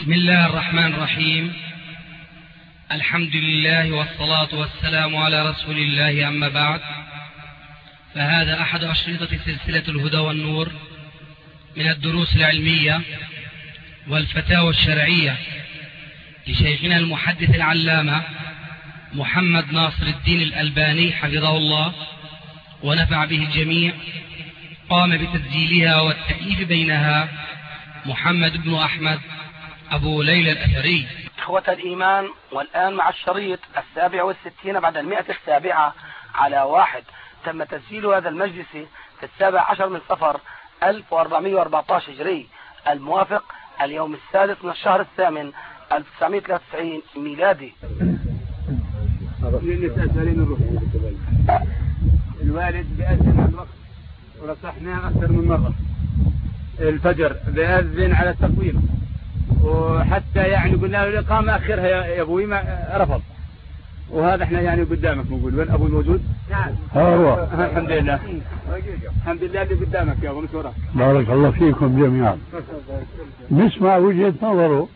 بسم الله الرحمن الرحيم. الحمد لله والصلاة والسلام على رسول الله، أما بعد، فهذا أحد أشرطة سلسلة الهدى والنور من الدروس العلمية والفتاوى الشرعية لشيخنا المحدث العلامة محمد ناصر الدين الألباني حفظه الله ونفع به الجميع. قام بتسجيلها والتأليف بينها محمد بن أحمد أبو ليلى الأثري. إخوة الإيمان، والآن مع الشريط 67 بعد 107 على 1. تم تسجيل هذا المجلس في 17 من صفر 1414 هجري، الموافق اليوم 6 من الشهر الثامن 1993 ميلادي. الوالد بيأذن على الوقت ونصحناه أكثر من مرة. الفجر بيأذن على التقويم، وحتى يعني قلنا له الإقامة أخرها يا أبوي، ما رفض. وهذا احنا يعني قدامك نقول وين أبو الموجود؟ نعم هو. الحمد لله الحمد لله اللي قدامك يا أبو نشورك. بارك الله فيكم جميعا. نسمع وجهة نظره.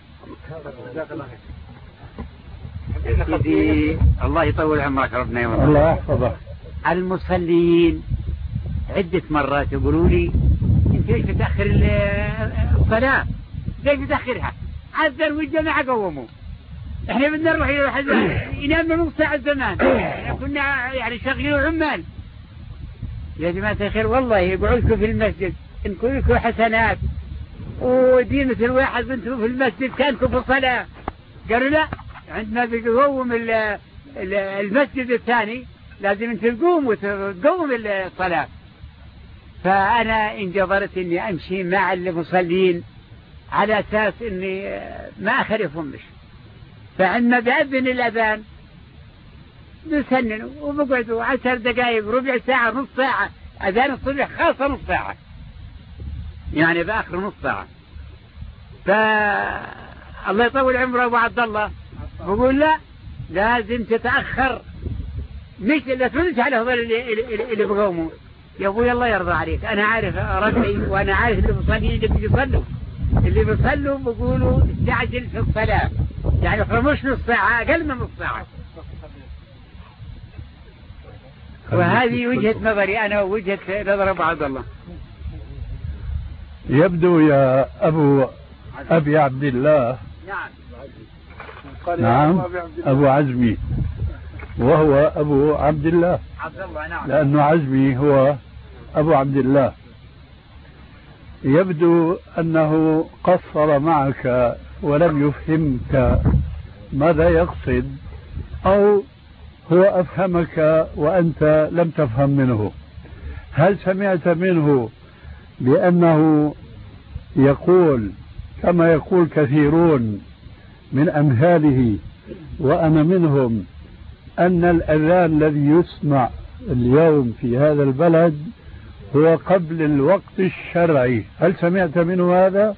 الله يطول عمرك ربنا يوم الله يحفظك. المصلين عدة مرات يقولوا لي انت ليش بتأخر الصلاة؟ ليش بتأخرها؟ عذر والجماعة قوموا. احنا بدنا نروح ينام نص ساعة زمان. احنا كنا يعني شغلين عمال. يا جماعة الخير والله يقعدكم في المسجد انكم لكم حسنات، ودينة الواحد بنتم في المسجد كانكم في الصلاة. قالوا لا، عندما بيقوم المسجد الثاني لازم انت تقوم وتقوم الصلاة. فأنا انجبرت اني امشي مع المصلين على اساس اني ما اخالفهمش. فعندما بأذن الأذان بسنن وبقعدوا 10 دقائق، ربع ساعة، نص ساعة. أذان الصبح خاصة نص ساعة، يعني بآخر نص ساعة. فالله يطول عمره أبو عبد الله بقول لا، لازم تتأخر، مش لا تنسى على هذول اللي بقوموا. يا أبوي الله يرضى عليك، أنا عارف ربعي وأنا عارف اللي بيصلوا اللي بيصلوا بيقولوا استعجل في الصلاة، يعني مش نص ساعة، أقل من نص ساعة. وهذه وجهة نظري أنا ووجهة نظر أبو عبد الله. يبدو يا أبي عبد الله، نعم أبو عزمي، وهو أبو عبد الله لأنه عزمي هو أبو عبد الله. يبدو أنه قصر معك ولم يفهمك ماذا يقصد، أو هو أفهمك وأنت لم تفهم منه. هل سمعت منه بأنه يقول كما يقول كثيرون من أمثاله وأنا منهم أن الأذان الذي يسمع اليوم في هذا البلد هو قبل الوقت الشرعي؟ هل سمعت منه هذا؟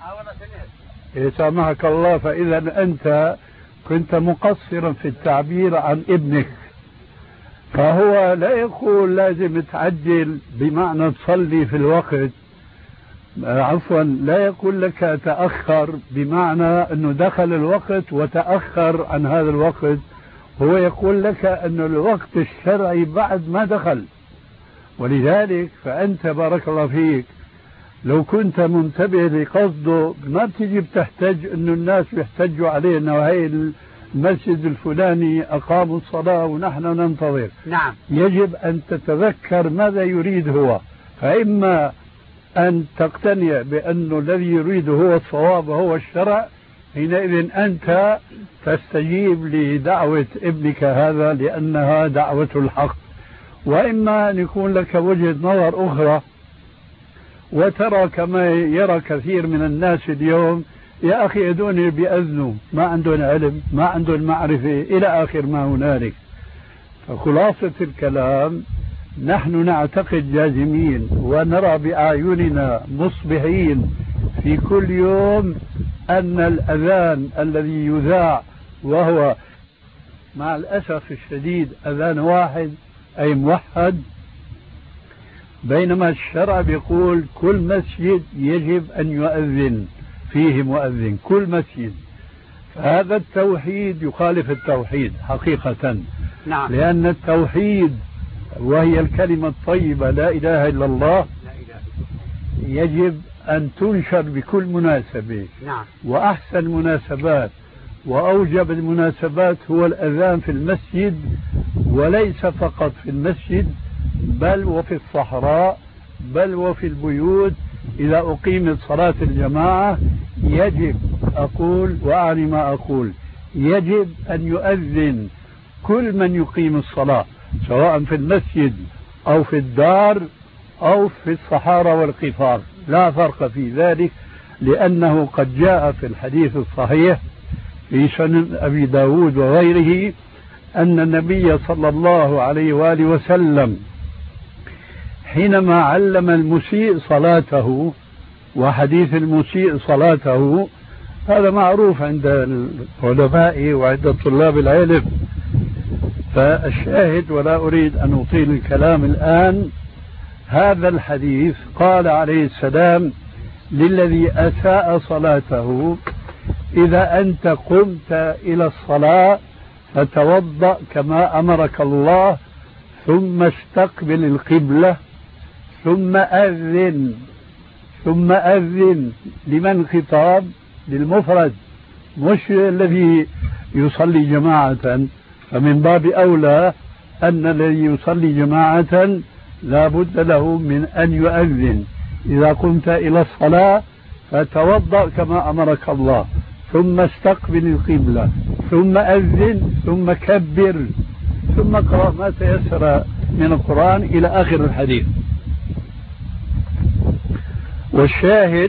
سامحك الله. فإذا أنت كنت مقصرا في التعبير عن ابنك. فهو لا يقول لازم تعجل بمعنى تصلي في الوقت، عفوا لا يقول لك تأخر بمعنى أنه دخل الوقت وتأخر عن هذا الوقت. هو يقول لك أن الوقت الشرعي بعد ما دخل. ولذلك فأنت بارك الله فيك لو كنت منتبه لقصده ما بتجي بتحتج أنه الناس بيحتجوا عليه أنه هاي المسجد الفلاني أقاموا الصلاة ونحن ننتظر. نعم. يجب أن تتذكر ماذا يريد هو، فإما أن تقتنع بأنه الذي يريده هو الصواب وهو الشرع، حينئذ أنت تستجيب لدعوة ابنك هذا لأنها دعوة الحق. وإما أن يكون لك وجهة نظر أخرى وترى كما يرى كثير من الناس اليوم، يا أخي هذول بيأذنوا ما عندهم علم ما عندهم معرفة إلى آخر ما هنالك. فخلاصة الكلام نحن نعتقد جازمين ونرى بأعيننا مصبحين في كل يوم أن الأذان الذي يذاع وهو مع الأسف الشديد أذان واحد أي موحد، بينما الشرع بيقول كل مسجد يجب أن يؤذن فيه مؤذن، كل مسجد. هذا التوحيد يخالف التوحيد حقيقة. نعم. لأن التوحيد وهي الكلمة الطيبة لا إله إلا الله يجب أن تنشر بكل مناسبة. نعم. وأحسن المناسبات وأوجب المناسبات هو الأذان في المسجد، وليس فقط في المسجد بل وفي الصحراء، بل وفي البيوت. إذا أقيمت صلاة الجماعة يجب، أقول وأعني ما أقول، يجب أن يؤذن كل من يقيم الصلاة، سواء في المسجد أو في الدار أو في الصحارى والقفار، لا فرق في ذلك. لأنه قد جاء في الحديث الصحيح في سنن أبي داود وغيره أن النبي صلى الله عليه وآله وسلم حينما علم المسيء صلاته، وحديث المسيء صلاته هذا معروف عند العلماء وعند طلاب العلم. فالشاهد، ولا أريد أن أطيل الكلام الآن، هذا الحديث قال عليه السلام للذي أساء صلاته: إذا أنت قمت إلى الصلاة فتوضأ كما أمرك الله، ثم استقبل القبلة، ثم أذن. ثم أذن لمن خطاب؟ للمفرد، مش الذي يصلي جماعة. فمن باب أولى أن الذي يصلي جماعة لا بد له من أن يؤذن: إذا قمت إلى الصلاة فتوضأ كما أمرك الله، ثم استقبل القبلة، ثم أذن، ثم كبر، ثم اقرأ ما تيسر من القرآن إلى آخر الحديث. والشاهد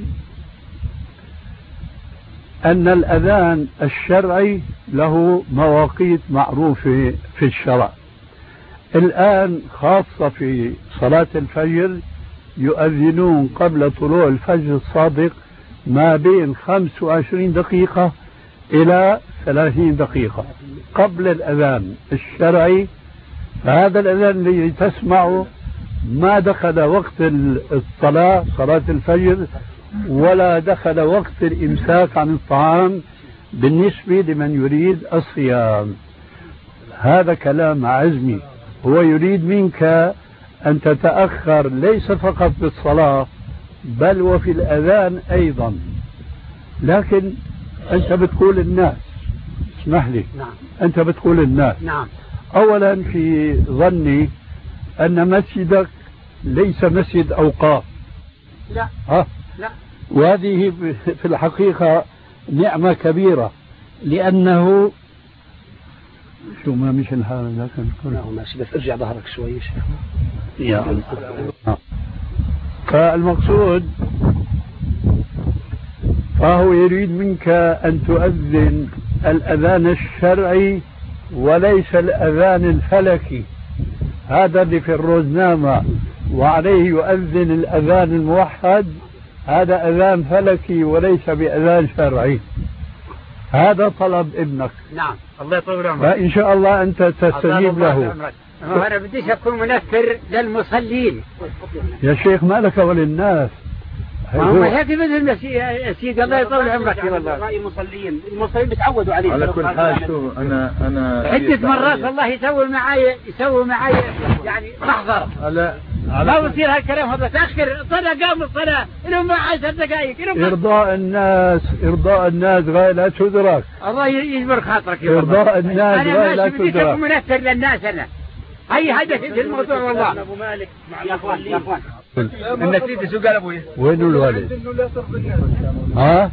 أن الأذان الشرعي له مواقيت معروفة في الشرع. الآن خاصة في صلاة الفجر يؤذنون قبل طلوع الفجر الصادق ما بين 25 دقيقة إلى 30 دقيقة قبل الأذان الشرعي. فهذا الأذان الذي تسمعه ما دخل وقت الصلاة، صلاة الفجر، ولا دخل وقت الإمساك عن الطعام بالنسبة لمن يريد الصيام. هذا كلام عزمي، هو يريد منك أن تتأخر ليس فقط بالصلاة بل وفي الأذان أيضا. لكن أنت بتقول الناس، اسمح لي، نعم. أنت بتقول الناس. نعم. أولا في ظني أن مسجدك ليس مسجد أوقاف. لا. لا. وهذه في الحقيقة نعمة كبيرة، لأنه شو ما مش الحال لكن ماشي، بس ارجع ظهرك شوي يا الله. فالمقصود فهو يريد منك أن تؤذن الأذان الشرعي وليس الأذان الفلكي، هذا اللي في الروزنامة وعليه يؤذن الأذان الموحد، هذا أذان فلكي وليس بأذان شرعي. هذا طلب ابنك. نعم. الله يطول عمرك. فإن شاء الله أنت تستجيب له. أنا بديش أكون منفر للمصلين يا شيخ، ما لك وللناس. هم هيك مثل يا سيدي الله يطول عمرك. والله رأي المصلين بتعودوا عليه. على كل حال شو أنا عدة مرات والله يسوي معي يعني محضر. ما بصير هالكلام هذا، تأخر صلاة، قام الصلاة لهم 10 دقائق. إرضاء الناس غاية لا تدرك. الله يجبر خاطرك يا والله. إرضاء الناس غاية لا تدرك. أنا ماشي بديش منفر للناس. أنا هي هدفي في الموضوع والله. أبو مالك مع يا أخوان النتيجة شو قال أبوي؟ وين الولد؟ ها؟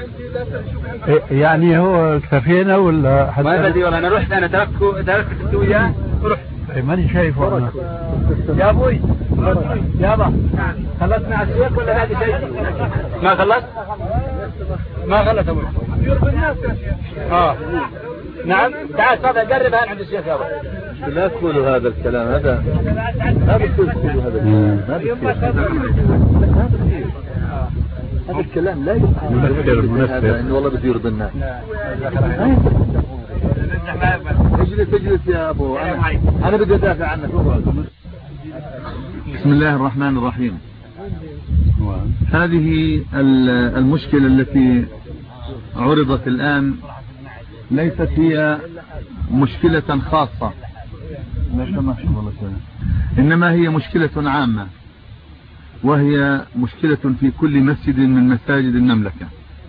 يعني هو كفينا ولا حتى؟ ما بدي والله، أنا رحت، أنا تركت وياه ورحت. ماني شايفه أنا. يا أبوي يابا، خلصنا على الشيخ ولا هذا شيء؟ ما خلصت؟ ما خلصت أبوي. نعم. تعال تفضل قرب هان عند الشيخ يابا. لا تقولوا هذا الكلام، هذا تقولوا هذا الكلام لا يفهم. هذا إنه والله بده يرضي الناس. تجلس يا أبو، أنا بدي أدافع عنك. بسم الله الرحمن الرحيم. هذه المشكلة التي عرضت الآن ليست هي مشكلة خاصة، إنما هي مشكلة عامة، وهي مشكلة في كل مسجد من مساجد المملكة.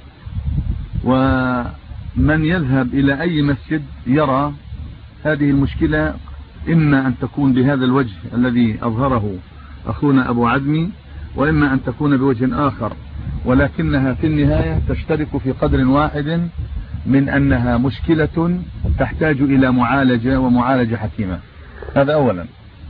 ومن يذهب إلى أي مسجد يرى هذه المشكلة، إما أن تكون بهذا الوجه الذي أظهره أخونا أبو عدمي، وإما أن تكون بوجه آخر، ولكنها في النهاية تشترك في قدر واحد من أنها مشكلة تحتاج إلى معالجة، ومعالجة حكيمة. هذا أولا.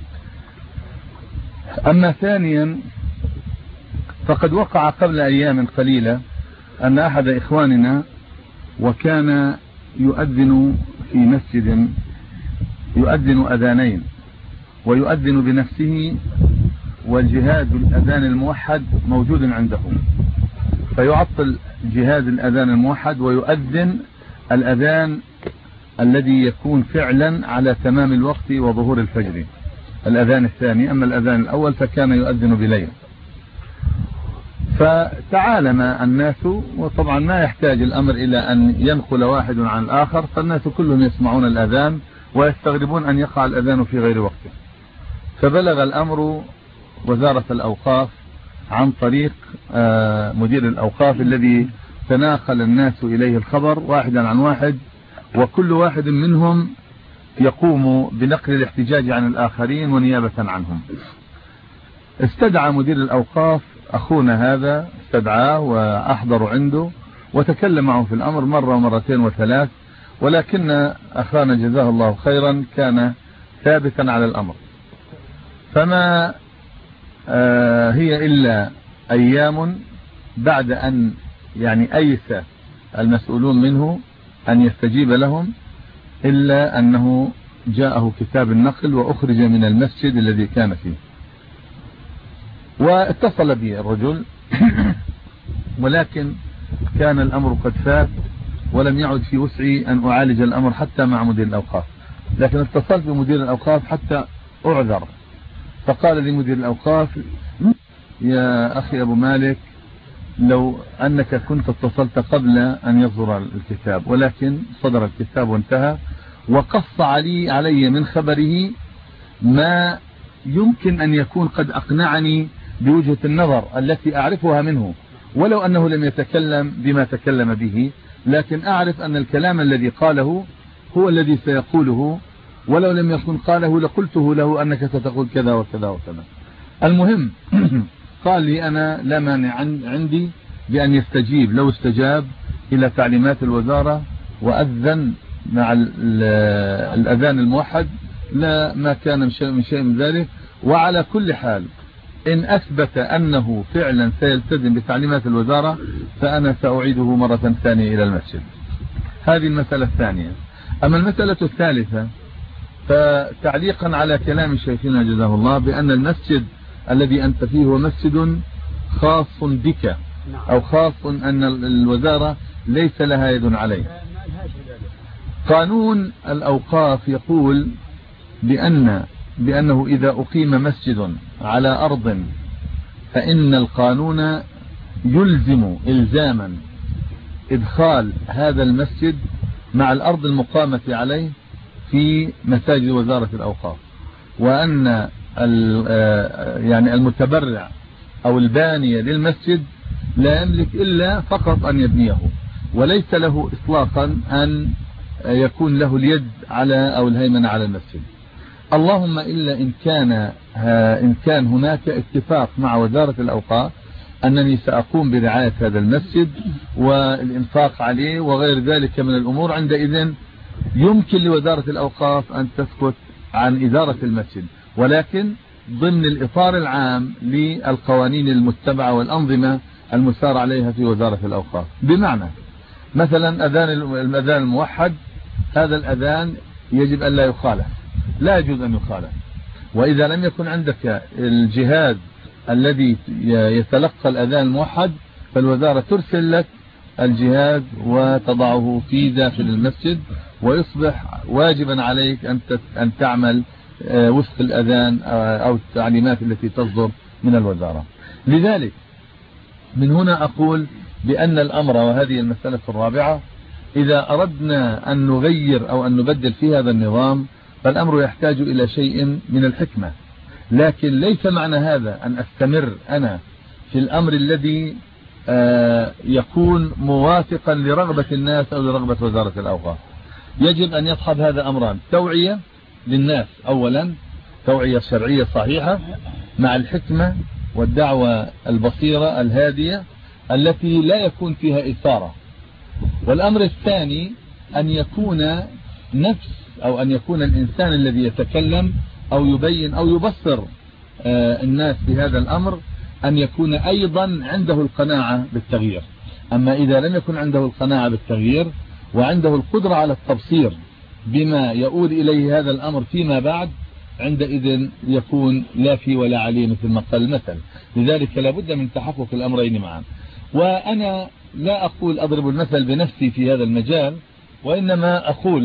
أما ثانيا، فقد وقع قبل أيام قليلة أن أحد إخواننا وكان يؤذن في مسجد، يؤذن أذانين، ويؤذن بنفسه، والجهاز الأذان الموحد موجود عنده، فيعطل جهاز الأذان الموحد ويؤذن الأذان الذي يكون فعلا على تمام الوقت وظهور الفجر، الأذان الثاني. أما الأذان الأول فكان يؤذن بليل. فتعالم الناس، وطبعا ما يحتاج الأمر إلى أن ينقل واحد عن الآخر، فالناس كلهم يسمعون الأذان ويستغربون أن يقع الأذان في غير وقته. فبلغ الأمر وزارة الأوقاف عن طريق مدير الأوقاف الذي تناقل الناس إليه الخبر واحدا عن واحد، وكل واحد منهم يقوم بنقل الاحتجاج عن الآخرين ونيابة عنهم. استدعى مدير الأوقاف أخونا هذا، استدعاه وأحضر عنده وتكلم معه في الأمر مرة ومرتين وثلاث، ولكن أخانا جزاه الله خيرا كان ثابتا على الأمر. فما هي إلا أيام بعد أن أيس المسؤولون منه أن يستجيب لهم، إلا أنه جاءه كتاب النقل وأخرج من المسجد الذي كان فيه. واتصل بي الرجل ولكن كان الأمر قد فات، ولم يعد في وسعي أن أعالج الأمر حتى مع مدير الأوقاف، لكن اتصلت بمدير الأوقاف حتى أعذر. فقال لي مدير الأوقاف: يا أخي أبو مالك، لو أنك كنت اتصلت قبل أن يصدر الكتاب، ولكن صدر الكتاب وانتهى، وقص علي من خبره ما يمكن أن يكون قد أقنعني بوجهة النظر التي أعرفها منه، ولو أنه لم يتكلم بما تكلم به، لكن أعرف أن الكلام الذي قاله هو الذي سيقوله، ولو لم يكن قاله لقلته له أنك ستقول كذا وكذا وكذا. المهم قال لي: أنا لا مانع عندي بأن يستجيب، لو استجاب إلى تعليمات الوزارة وأذن مع الأذان الموحد لا ما كان من شيء من ذلك. وعلى كل حال إن أثبت أنه فعلا سيلتزم بتعليمات الوزارة فأنا سأعيده مرة ثانية إلى المسجد. هذه المسألة الثانية. أما المسألة الثالثة، فتعليقا على كلام شيخنا جزاه الله بأن المسجد الذي أنت فيه هو مسجد خاص بك، أو خاص أن الوزارة ليس لها يد عليه. قانون الأوقاف يقول بأنه إذا أقيم مسجد على أرض فإن القانون يلزم إلزاما إدخال هذا المسجد مع الأرض المقامة عليه في مساجد وزارة الأوقاف، وأن المتبرع أو الباني للمسجد لا يملك إلا فقط أن يبنيه، وليس له إطلاقا أن يكون له اليد على أو الهيمنة على المسجد. اللهم إلا إن كان هناك اتفاق مع وزارة الأوقاف أنني سأقوم برعاية هذا المسجد والإنفاق عليه وغير ذلك من الأمور، عندئذ يمكن لوزارة الأوقاف أن تسكت عن إدارة المسجد، ولكن ضمن الإطار العام للقوانين المتبعة والأنظمة المسار عليها في وزارة الأوقاف. بمعنى مثلا الأذان الموحد، هذا الأذان يجب أن لا يخالف، لا يجوز أن يخالف. وإذا لم يكن عندك الجهاز الذي يتلقى الأذان الموحد فالوزارة ترسل لك الجهاز وتضعه في داخل المسجد، ويصبح واجبا عليك أن تعمل وفق الأذان أو التعليمات التي تصدر من الوزارة. لذلك من هنا أقول بأن الأمر، وهذه المسألة الرابعة، إذا أردنا أن نغير أو أن نبدل في هذا النظام فالأمر يحتاج إلى شيء من الحكمة، لكن ليس معنى هذا أن أستمر أنا في الأمر الذي يكون موافقا لرغبة الناس أو لرغبة وزارة الأوقاف. يجب أن يصحب هذا أمران: توعية للناس أولا، توعية شرعية صحيحة مع الحكمة والدعوة البصيرة الهادية التي لا يكون فيها إثارة. والأمر الثاني أن يكون أن يكون الإنسان الذي يتكلم أو يبين أو يبصر الناس بهذا الأمر أن يكون أيضا عنده القناعة بالتغيير. أما إذا لم يكن عنده القناعة بالتغيير وعنده القدرة على التبصير بما يؤول إليه هذا الأمر فيما بعد، عندئذ يكون لا في ولا عليه مثل ما قال المثل. لذلك لابد من تحقق الأمرين معا. وأنا لا أقول أضرب المثل بنفسي في هذا المجال، وإنما أقول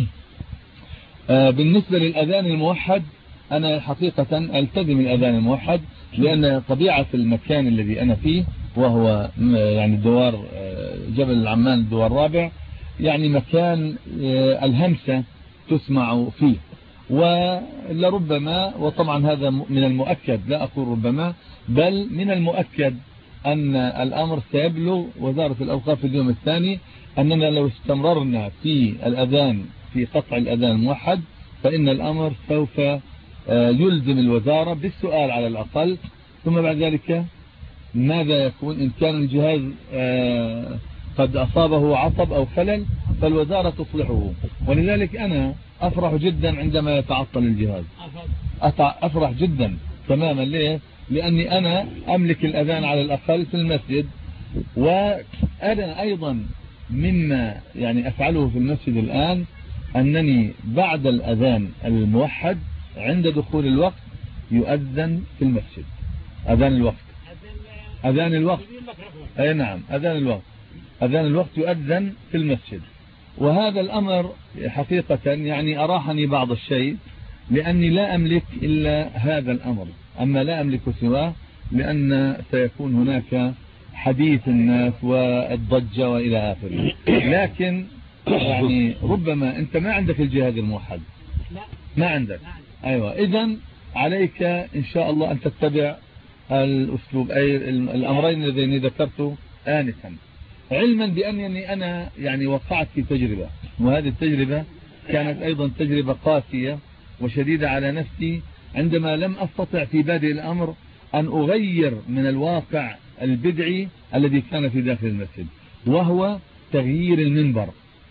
بالنسبة للأذان الموحد أنا حقيقة ألتزم الأذان الموحد، لأن طبيعة المكان الذي أنا فيه وهو يعني دوار جبل العمان الدوار الرابع، يعني مكان الهمسة تسمع فيه، ولربما، وطبعا هذا من المؤكد، لا أقول ربما بل من المؤكد أن الأمر سيبلغ وزارة الأوقاف في اليوم الثاني أننا لو استمررنا في الأذان في قطع الأذان الموحد فإن الأمر سوف يلزم الوزارة بالسؤال على الأقل، ثم بعد ذلك ماذا يكون إن كان الجهاز قد أصابه عطب أو خلل فالوزارة تصلحه. ولذلك أنا أفرح جدا عندما يتعطل الجهاز، أفرح جدا تماما. ليه؟ لأني أنا أملك الأذان على الأقل في المسجد، وأنا أيضا مما يعني أفعله في المسجد الآن أنني بعد الأذان الموحد عند دخول الوقت يؤذن في المسجد. أذان الوقت أي نعم، أذان الوقت يؤذن في المسجد. وهذا الأمر حقيقة يعني أراحني بعض الشيء، لأني لا أملك إلا هذا الأمر، أما لا أملك سواه، لأن سيكون هناك حديث الناس والضجة وإلى آخره. لكن يعني ربما أنت ما عندك الجهاز الموحد، ما عندك، أيوة، إذن عليك إن شاء الله أن تتبع الأسلوب أي الأمرين الذين ذكرته آنفا، علما بأنني أنا يعني وقعت في تجربة، وهذه التجربة كانت أيضا تجربة قاسية وشديدة على نفسي، عندما لم أستطع في بادئ الأمر أن أغير من الواقع البدعي الذي كان في داخل المسجد، وهو تغيير المنبر.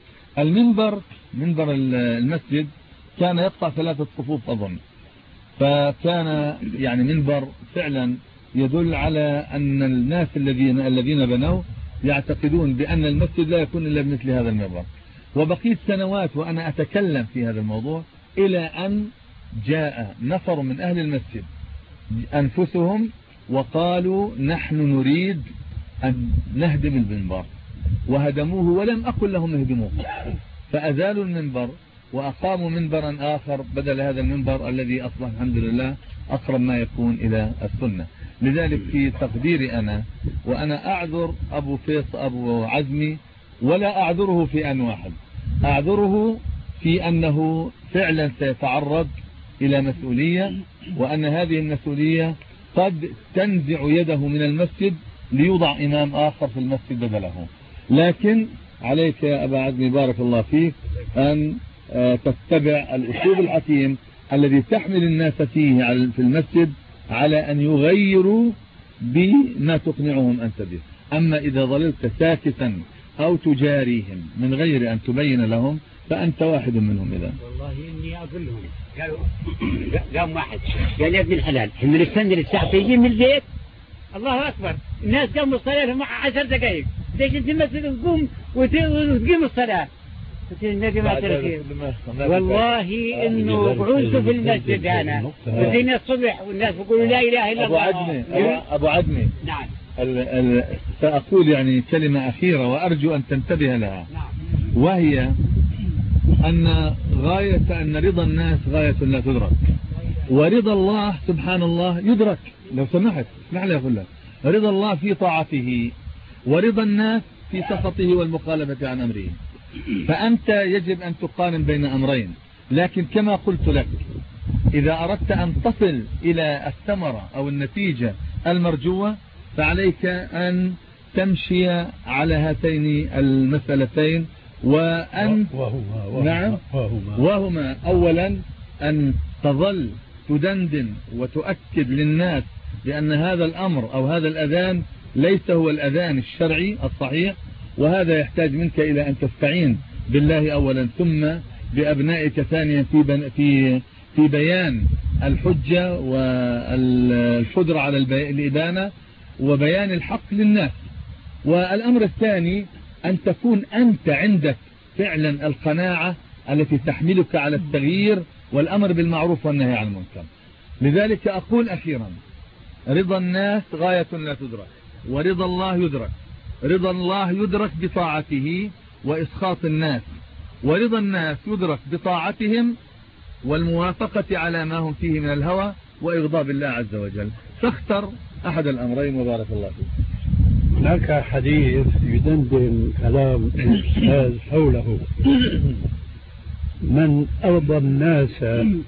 منبر المسجد كان يقطع 3 صفوف أظن، فكان يعني منبر فعلا يدل على أن الناس الذين بنوه يعتقدون بأن المسجد لا يكون إلا بمثل هذا المنبر. وبقيت سنوات وأنا أتكلم في هذا الموضوع، إلى أن جاء نفر من أهل المسجد أنفسهم وقالوا نحن نريد أن نهدم المنبر، وهدموه، ولم أقل لهم اهدموه، فأزالوا المنبر وأقاموا منبرا آخر بدل هذا المنبر الذي أصبح الحمد لله أقرب ما يكون إلى السنة. لذلك في تقديري أنا، وأنا أعذر أبو عزمي، ولا أعذره في أن واحد، أعذره في أنه فعلا سيتعرض إلى مسؤولية، وأن هذه المسؤولية قد تنزع يده من المسجد ليوضع إمام آخر في المسجد بدله. لكن عليك يا أبا عزمي بارك الله فيك أن تتبع الأسلوب الحكيم الذي تحمل الناس فيه في المسجد على أن يغيروا بما تقنعهم أنت به. أما إذا ظللت ساكتا أو تجاريهم من غير أن تبين لهم فأنت واحد منهم. إذا والله إني أقول لهم، قام واحد قال يا ابن الحلال من السنة للساعة تيجي من البيت، الله أكبر، الناس قاموا الصلاة لهم 10 دقائق، ليش أنت مثل تقوم وتقيم الصلاة؟ النبي ما تركيه. والله إنه قعدت في المسجد أنا وزينا الصبح والناس يقولوا لا إله إلا الله. أبو عدمي نعم، سأقول يعني كلمة أخيرة وأرجو أن تنتبه لها، وهي أن رضا الناس غاية لا تدرك، ورضا الله سبحان الله يدرك. لو سمحت اسمح لي أقول لك، رضا الله في طاعته، ورضا الناس في سخطه والمخالفة عن أمره. فأنت يجب أن تقارن بين أمرين، لكن كما قلت لك إذا أردت أن تصل إلى الثمرة أو النتيجة المرجوة فعليك أن تمشي على هاتين المسألتين، وأن وهما أولا أن تظل تدندن وتؤكد للناس بأن هذا الأمر أو هذا الأذان ليس هو الأذان الشرعي الصحيح، وهذا يحتاج منك إلى أن تستعين بالله أولا ثم بأبنائك ثانيا في بيان الحجة والقدرة على الإبانة وبيان الحق للناس. والأمر الثاني أن تكون أنت عندك فعلا القناعة التي تحملك على التغيير والأمر بالمعروف والنهي عن المنكر. لذلك أقول أخيرا رضا الناس غاية لا تدرك، ورضا الله يدرك. رضا الله يدرك بطاعته وإسخاط الناس، ورضا الناس يدرك بطاعتهم والموافقة على ما هم فيه من الهوى وإغضاب الله عز وجل. فاختر أحد الأمرين وبارك الله فيك. هناك حديث يدندن كلام الأستاذ حوله: من أرضى الناس،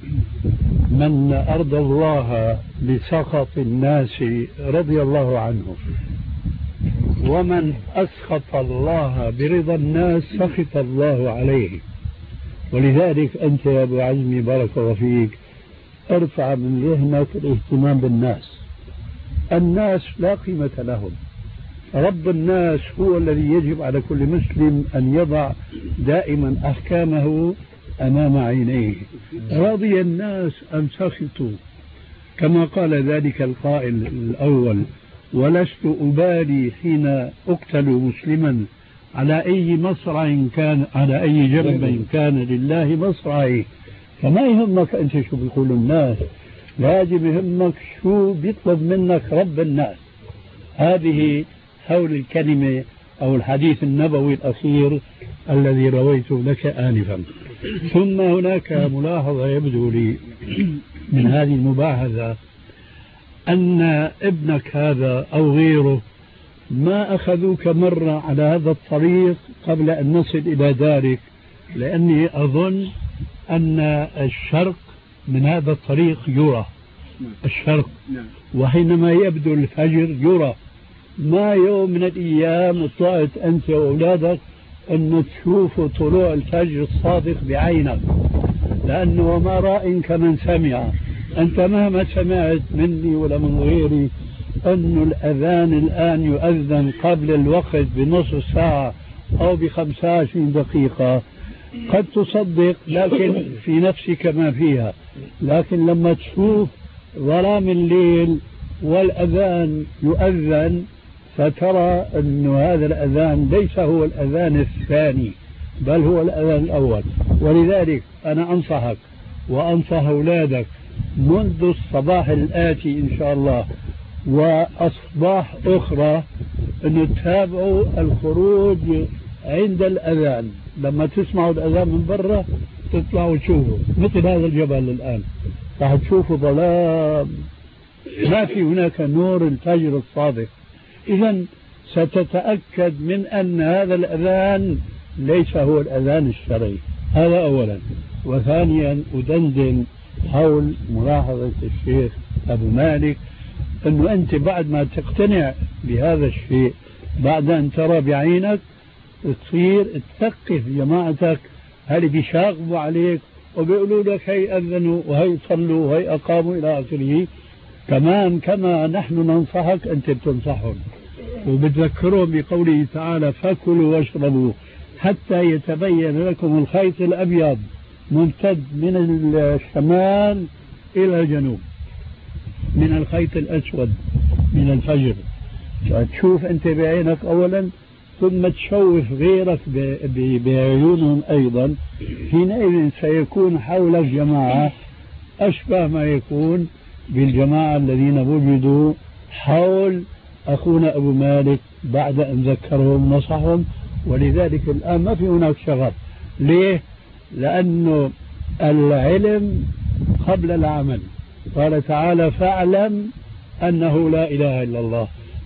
من أرضى الله بسخط الناس رضي الله عنه، ومن أسخط الله برضا الناس سخط الله عليه. ولذلك أنت يا أبو عزمي بارك الله فيك ارفع من ذهنك الاهتمام بالناس. الناس لا قيمة لهم، رب الناس هو الذي يجب على كل مسلم أن يضع دائما أحكامه أمام عينيه. راضي الناس أم سخطوا، كما قال ذلك القائل الأول: ولست أبالي حين أقتل مسلما على أي مصرع كان، على أي جنب كان لله مصرعي. فما يهمك أنت شو بيقول الناس، لازم يهمك شو بيطلب منك رب الناس. هذه حول الكلمة أو الحديث النبوي الأخير الذي رويته لك آنفا. ثم هناك ملاحظة يبدو لي من هذه المباحثة أن ابنك هذا أو غيره ما أخذوك مرة على هذا الطريق قبل أن نصل إلى ذلك، لأني أظن أن الشرق من هذا الطريق يرى الشرق، وحينما يبدو الفجر يرى. ما يوم من الأيام طلعت أنت وأولادك أن تشوفوا طلوع الفجر الصادق بعينك، لأنه ما رأى كمن سمع. أنت مهما سمعت مني ولا من غيري أن الأذان الآن يؤذن قبل الوقت بنصف ساعة أو ب25 دقيقة، قد تصدق لكن في نفسك ما فيها. لكن لما تشوف ظلام الليل والأذان يؤذن فترى أن هذا الأذان ليس هو الأذان الثاني بل هو الأذان الأول. ولذلك أنا أنصحك وأنصح أولادك منذ الصباح الآتي إن شاء الله وأصباح أخرى أن تتابعوا الخروج عند الأذان. لما تسمعوا الأذان من برا تطلعوا تشوفوا مثل هذا الجبل الآن، راح تشوفوا ظلام، ما في هناك نور الفجر الصادق. إذا ستتأكد من أن هذا الأذان ليس هو الأذان الشرعي. هذا أولا. وثانيا أدندن حول ملاحظة الشيخ أبو مالك أنه أنت بعد ما تقتنع بهذا الشيء، بعد أن ترى بعينك، تصير تثقف جماعتك هل بيشاغبوا عليك وبيقولوا لك هي أذنوا وهي صلوا وهي أقاموا إلى آخره. كمان كما نحن ننصحك أنت بتنصحهم وبتذكرهم بقوله تعالى: فكلوا واشربوا حتى يتبين لكم الخيط الأبيض ممتد من الشمال إلى الجنوب من الخيط الأسود من الفجر. تشوف أنت بعينك أولا ثم تشوف غيرك بعيونهم أيضا. حينئذ سيكون حولك جماعة أشبه ما يكون بالجماعة الذين وجدوا حول أخونا أبو مالك بعد أن ذكرهم نصحهم. ولذلك الآن ما في هناك شغف. ليه؟ لأنه العلم قبل العمل. قال تعالى: فاعلم أنه لا إله إلا الله.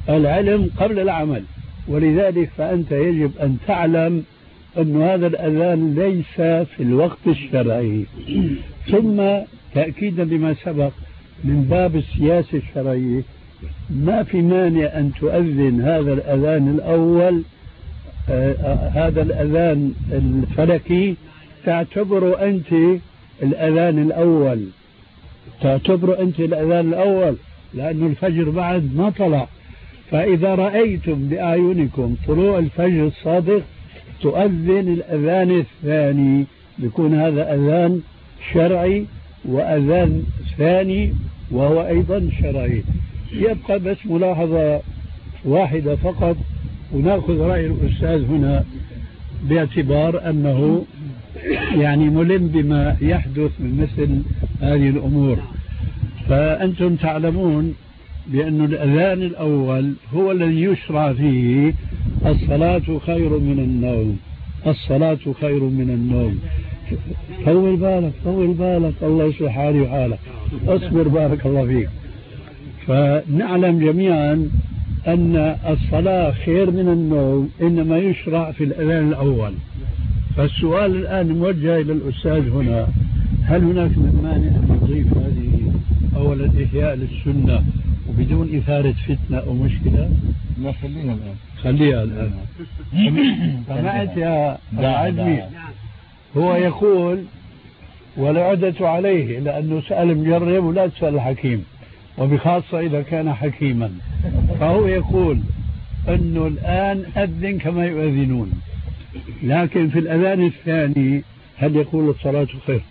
العلم قبل العمل. ولذلك فأنت يجب أن تعلم أن هذا الأذان ليس في الوقت الشرعي. ثم تأكيدا لما سبق من باب السياسة الشرعية، ما في مانع أن تؤذن هذا الأذان الأول، هذا الأذان الفلكي تعتبر أنت الأذان الأول، تعتبر أنت الأذان الأول، لأن الفجر بعد ما طلع. فإذا رأيتم بأعينكم طلوع الفجر الصادق تؤذن الأذان الثاني، بيكون هذا أذان شرعي وأذان ثاني وهو أيضا شرعي. يبقى بس ملاحظة واحدة فقط، ونأخذ رأي الأستاذ هنا باعتبار أنه يعني ملم بما يحدث من مثل هذه الأمور. فأنتم تعلمون بأن الأذان الأول هو الذي يشرع فيه الصلاة خير من النوم، الصلاة خير من النوم. طول بالك طول بالك، الله يصلح حالي وحالك، اصبر بارك الله فيك. فنعلم جميعا أن الصلاة خير من النوم إنما يشرع في الأذان الأول. فالسؤال الآن موجه إلى الأستاذ هنا، هل هناك من مانع أن يضيف هذه أولا إحياء للسنة وبدون إثارة فتنة أو مشكلة؟ لا خليها الآن، خليها الآن. سمعت يا عزمي؟ هو يقول والعدة عليه، لأنه سأل مجرب ولا تسأل الحكيم، وبخاصة إذا كان حكيما. فهو يقول أنه الآن أذن كما يؤذنون، لكن في الأذان الثاني هل يقول الصلاة خير؟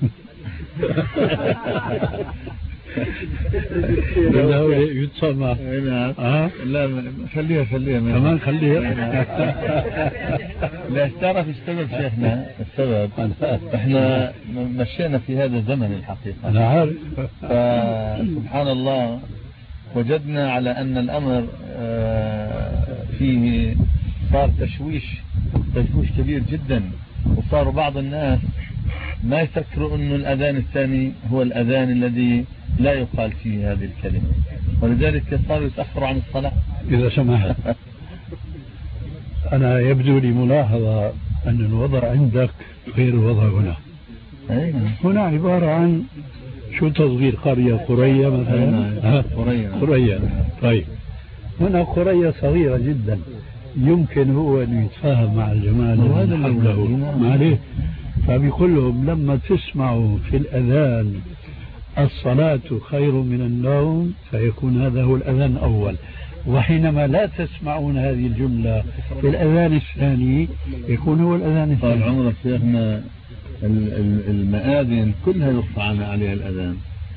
لا يتصمى. لا خليها كمان خليها. لا تعرف السبب شيخنا، السبب احنا مشينا في هذا الزمن الحقيقة، أنا عارف. سبحان الله وجدنا على أن الأمر فيه صار تشويش كبير جدا، وصار بعض الناس ما يفكروا أنه الأذان الثاني هو الأذان الذي لا يقال فيه هذه الكلمة، ولذلك صاروا يتأخروا عن الصلاة. إذا سمحت، أنا يبدو لي ملاحظة أن الوضع عندك غير الوضع هنا. هنا عبارة عن شو تصغير قرية، قرية مثلا. قرية. طيب هنا قرية صغيرة جدا، يمكن هو أن يتفاهم مع الجماعة الذين حوله. معليه، فبيقول لهم لما تسمعوا في الأذان الصلاة خير من النوم فيكون هذا هو الأذان الأول، وحينما لا تسمعون هذه الجملة في الأذان الثاني يكون هو الأذان الثاني. طال عمرك شيخنا، المآذن كلها يرفع عليها الأذان.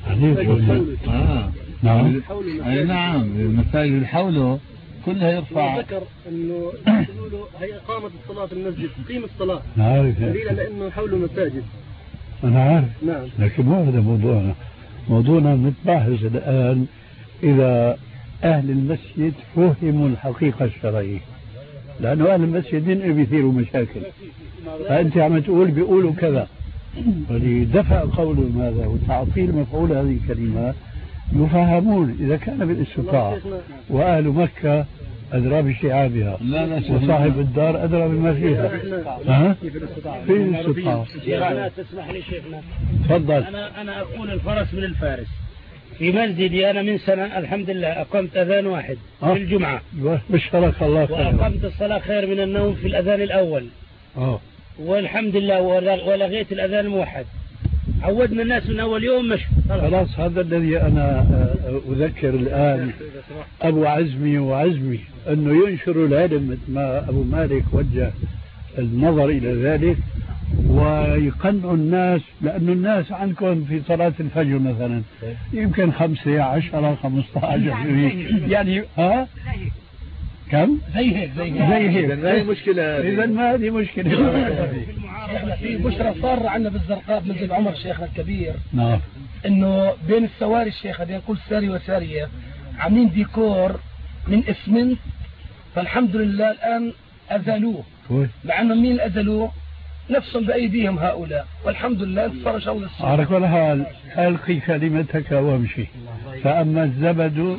نعم. أي نعم، المساجد اللي حوله كلها يرفع. ذكر انه هي اقامه الصلاه في المسجد، تقيم الصلاه. عارف دليل لانه حوله مساجد. انا عارف. نعم. لكن مو هذا موضوعنا نتباحث الان اذا اهل المسجد فهموا الحقيقه الشرعيه، لانه اهل المسجد بيثيروا مشاكل، فانت عم تقول بيقولوا كذا، ولدفع قولهم هذا وتعطيل مفعول هذه الكلمه يفهمون إذا كان بالاستطاعة. وأهل مكة أدرى بشعابها، وصاحب الدار أدرى بما فيها. في الاستطاعة. تسمح لي شيخنا، تفضل. أنا أقول الفرس من الفارس. في مسجدي أنا من سنة الحمد لله أقمت أذان واحد في الجمعة، بشرك الله خير، وأقمت الصلاة خير من النوم في الأذان الأول. والحمد لله ولغيت الأذان الموحد. عودنا الناس من أول يوم مشوا خلاص. هذا الذي أنا أذكر الآن أبو عزمي وعزمي أنه ينشر العلم مثل ما أبو مالك وجه النظر إلى ذلك، ويقنعوا الناس، لأن الناس عندكم في صلاة الفجر مثلا يمكن 5 10 15 يعني كم؟ زي هيك هي مشكلة. إذا ما هذه مشكلة. في بشرى صار عندنا بالزرقاء بمسجد عمر شيخنا الكبير. نعم. إنه بين السواري الشيخ هذين كل ساري وسارية عاملين ديكور من اسمنت، فالحمد لله الآن أزالوه، مع أنه مين أزالوه؟ نفسهم بأيديهم هؤلاء، والحمد لله انتصر شاء الله. على كل حال ألقي كلمتك وامشي، فأما الزبد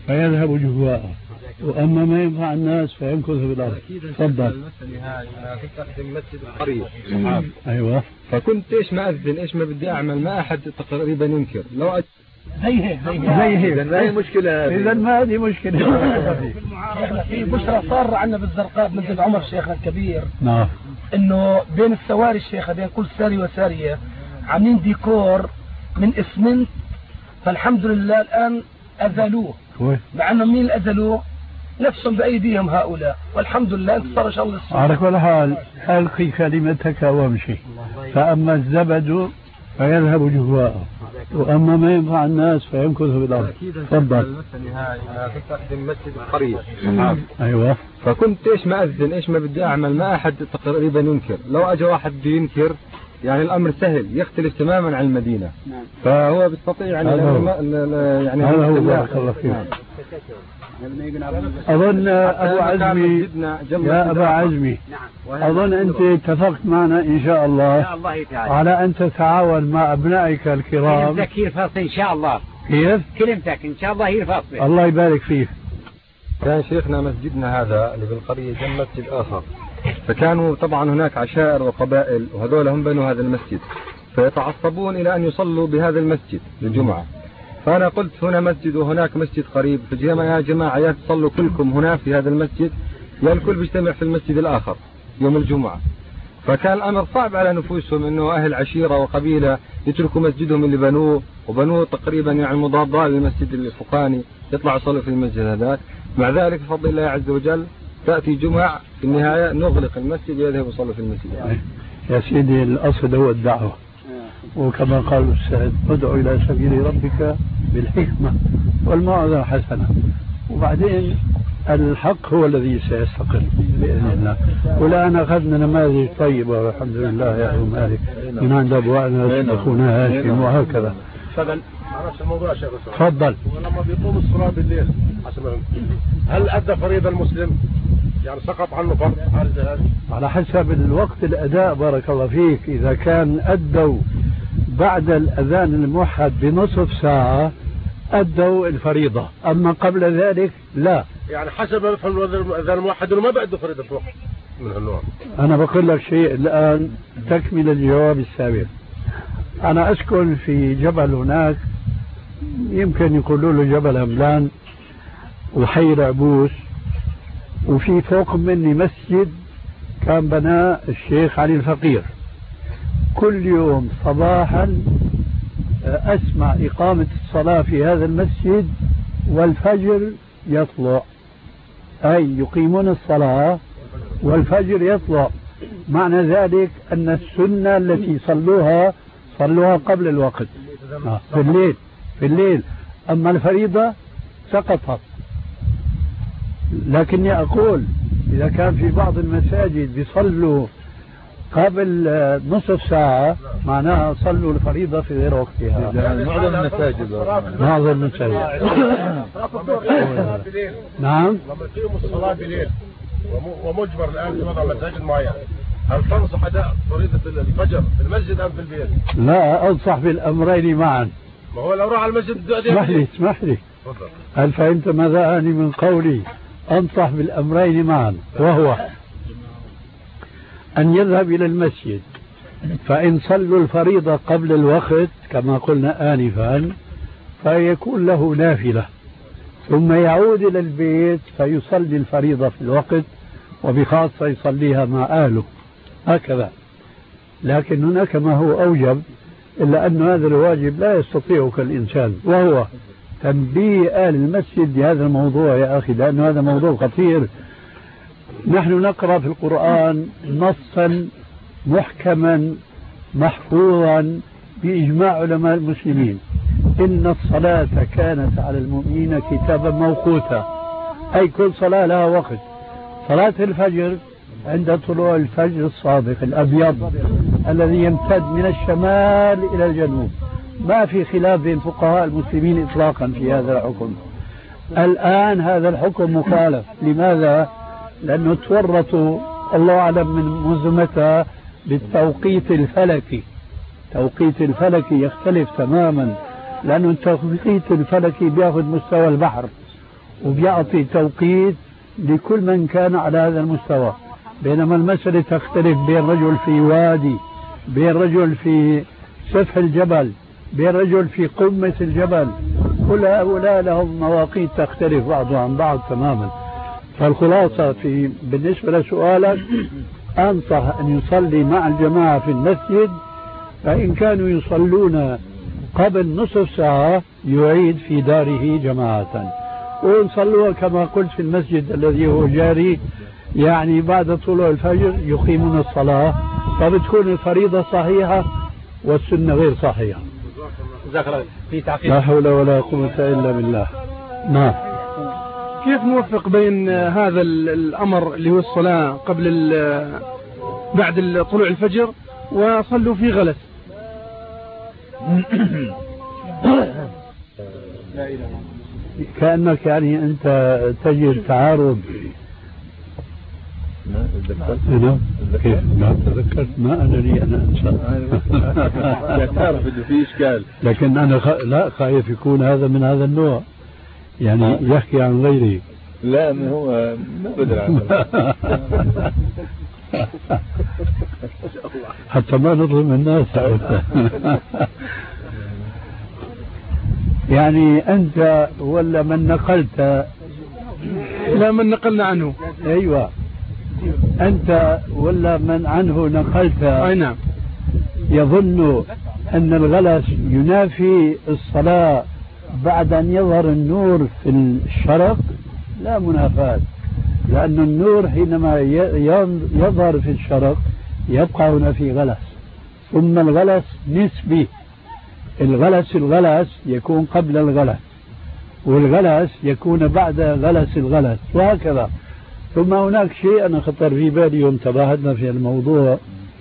فيذهب جفاء، وأما ما ينفع الناس فيمكث في الأرض. تفضل. المسألة هاي أنا كنت أخدم مسجد القرية. أيوة. فكنت إيش ما أذن إيش ما بدي أعمل ما أحد تقريبا ينكر لو زي هيك إذا هي مشكلة. إذا ما هذه مشكلة. في بشرى صار عندنا بالزرقاء مسجد عمر شيخنا الكبير. نعم. إنه بين السواري الشيخة بين كل ساري وسارية عاملين ديكور من اسمنت، فالحمد لله الآن أزالوه. مع أنهم مين أزالوه؟ نفسهم بأيديهم هؤلاء، والحمد لله انتصر إن شاء الله. على كل حال ألقي كلمتك وامشي، فأما الزبد فيذهب جفاء، وأما ما ينفع الناس فيمكث في الأرض. تفضل. المسألة هاي أنا كنت أخدم مسجد القرية. أيوة. فكنت إيش ما أذن إيش ما بدي أعمل ما أحد تقريبا ينكر لو أجى واحد بده ينكر يعني الأمر سهل يختلف تماما عن المدينة. فهو بيستطيع يعني يعني هذا هو. بارك الله فيك. أظن أبو عزمي يا أبا عزمي أظن أنت اتفقت معنا إن شاء الله على أن تتعاون مع أبنائك الكرام. كلمتك هي الفاصل إن شاء الله. كيف؟ كلمتك إن شاء الله هي الفاصل. الله يبارك فيك. كان شيخنا مسجدنا هذا اللي بالقرية جنب مسجد آخر، فكانوا طبعا هناك عشائر وقبائل وهذول هم بنوا هذا المسجد، فيتعصبون إلى أن يصلوا بهذا المسجد للجمعة. فأنا قلت هنا مسجد وهناك مسجد قريب، فجماعة يا جماعة يا تصلوا كلكم هنا في هذا المسجد يا الكل بيجتمع في المسجد الآخر يوم الجمعة. فكان الأمر صعب على نفوسهم أنه أهل عشيرة وقبيلة يتركوا مسجدهم اللي بنوه تقريبا يعني مضادة للمسجد الفوقاني يطلعوا يصلوا في المسجد هذاك. مع ذلك بفضل الله عز وجل تأتي جمعة في النهاية نغلق المسجد ويذهب يصلوا في المسجد. يا سيدي الأصل هو الدعوة، وكما قال السيد ادعو إلى سبيل ربك بالحكمة والموعظة الحسنة، وبعدين الحق هو الذي سيستقر بإذن الله. والآن أخذنا نماذج طيبة والحمد لله يا أبو مالك من عند أبوائنا أخونا هاشم وهكذا. تفضل. ولما بيقوم الصلاة بالليل هل أدى فريضة المسلم؟ يعني سقط عنه فرض على حسب الوقت الأداء. بارك الله فيك. إذا كان أدوا بعد الأذان الموحد بنصف ساعة أدوا الفريضة، أما قبل ذلك لا. يعني حسب الأذان الموحد ما بأدوا فريضة وقت من هالنوع. أنا بقول لك شيء الآن تكمل الجواب السابق. أنا أسكن في جبل هناك يمكن يقولوا له جبل هملان وحي رعبوس، وفي فوق مني مسجد كان بناه الشيخ علي الفقير. كل يوم صباحا أسمع إقامة الصلاة في هذا المسجد والفجر يطلع، أي يقيمون الصلاة والفجر يطلع. معنى ذلك أن السنة التي صلوها قبل الوقت في الليل، أما الفريضة سقطت. لكني أقول إذا كان في بعض المساجد بيصلوا قبل نصف ساعة معناها صلوا الفريضة في غير وقتها. معظم المساجد نعم. لما يقيموا الصلاة بالليل ومجبر الآن في وضع مساجد معين، هل تنصح أداء فريضة الفجر في المسجد أم في البيت؟ لا، أنصح بالأمرين معا. ما هو لو راح المسجد اسمح لي هل فهمت ماذا أعني من قولي أنصح بالأمرين معا؟ وهو أن يذهب إلى المسجد فإن صلوا الفريضة قبل الوقت كما قلنا آنفا فيكون له نافلة، ثم يعود إلى البيت فيصلي الفريضة في الوقت، وبخاصة يصليها مع أهله هكذا. لكن هناك ما هو أوجب، إلا أن هذا الواجب لا يستطيعك الإنسان، وهو تنبيه أهل المسجد بهذا الموضوع يا أخي، لأن هذا موضوع خطير. نحن نقرأ في القرآن نصا محكما محفوظا بإجماع علماء المسلمين: إن الصلاة كانت على المؤمنين كتابا موقوتا، أي كل صلاة لها وقت. صلاة الفجر عند طلوع الفجر الصادق الأبيض الذي يمتد من الشمال إلى الجنوب، ما في خلاف بين فقهاء المسلمين إطلاقا في هذا الحكم. الآن هذا الحكم مخالف. لماذا؟ لأنه تورطوا الله أعلم من منظمتها بالتوقيت الفلكي. توقيت الفلكي يختلف تماما، لأنه التوقيت الفلكي بياخذ مستوى البحر، وبيعطي توقيت لكل من كان على هذا المستوى. بينما المسألة تختلف بين رجل في وادي، بين رجل في سفح الجبل، بين رجل في قمة الجبل، كل هؤلاء لهم مواقيت تختلف بعضها عن بعض تماما. فالخلاصة بالنسبة لسؤالك، أنصح أن يصلي مع الجماعة في المسجد، فإن كانوا يصلون قبل نصف ساعة يعيد في داره جماعة، وإن صلوا كما قلت في المسجد الذي هو جاري يعني بعد طلوع الفجر يقيمون الصلاة، فبتكون الفريضة صحيحة والسنة غير صحيحة. لا حول ولا قوة إلا بالله. نعم. كيف نوفق بين هذا الأمر اللي هو الصلاة قبل بعد طلوع الفجر وصلوا في غلس؟ كأنك يعني أنت تجد تعارض. أنا كيف ما تذكرت، ما أنا لي أنا أنسى. تعرف إنه في إشكال، لكن أنا لا خايف يكون هذا من هذا النوع، يعني يحكي عن غيره. لا ما هو ما بدري عنه. حتى ما نظلم الناس. يعني أنت ولا من نقلت؟ لا من نقلنا عنه. أيوة أنت ولا من عنه نقلت؟ أي نعم. يظن أن الغلس ينافي الصلاة بعد أن يظهر النور في الشرق؟ لا منافاة، لأن النور حينما يظهر في الشرق يبقى هنا في غلس، ثم الغلس نسبي. الغلس يكون قبل الغلس، والغلس يكون بعد غلس الغلس، وهكذا. ثم هناك شيء أنا خطر في بالي يوم تباهدنا في الموضوع،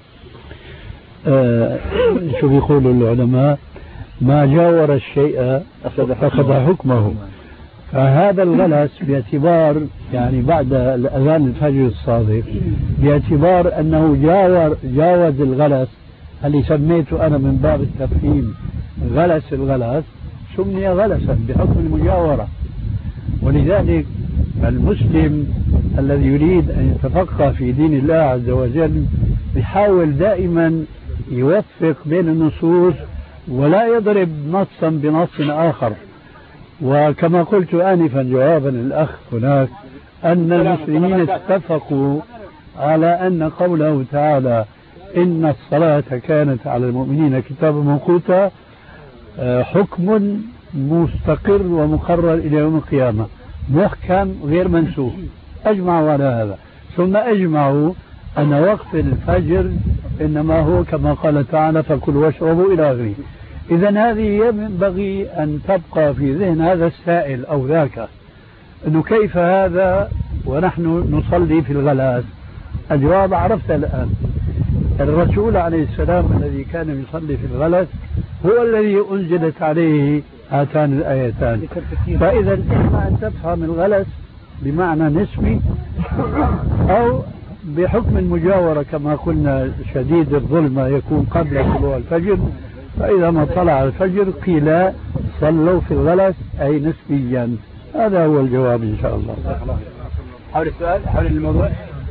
شو بيقولوا العلماء، ما جاور الشيء أخذ حكمه. فهذا الغلس باعتبار يعني بعد الأذان الفجر الصادق، باعتبار أنه جاوز الغلس اللي سميته أنا من باب التفهيم غلس الغلس، سمي غلسا بحكم المجاورة. ولذلك المسلم الذي يريد أن يتفقه في دين الله عز وجل يحاول دائما يوفق بين النصوص ولا يضرب نصا بنص آخر. وكما قلت آنفا جوابا الأخ هناك، أن المسلمين اتفقوا على أن قوله تعالى إن الصلاة كانت على المؤمنين كتابا موقوتا حكم مستقر ومقرر إلى يوم القيامة، محكم غير منسوخ، أجمعوا على هذا. ثم أجمعوا أن وقت الفجر إنما هو كما قال تعالى فكلوا واشربوا إلى آخره. إذن هذه ينبغي أن تبقى في ذهن هذا السائل أو ذاك، أنه كيف هذا ونحن نصلي في الغلاس؟ الجواب عرفت الآن. الرسول عليه السلام الذي كان يصلي في الغلس هو الذي أنزلت عليه هاتان الآيتان. فإذا إما أن تفهم الغلس بمعنى نسبي أو بحكم المجاورة كما قلنا شديد الظلمة يكون قبل طلوع الفجر، فإذا ما طلع الفجر قيل صلوا في الغلس أي نسبيا. هذا هو الجواب إن شاء الله. حول السؤال حول الموضوع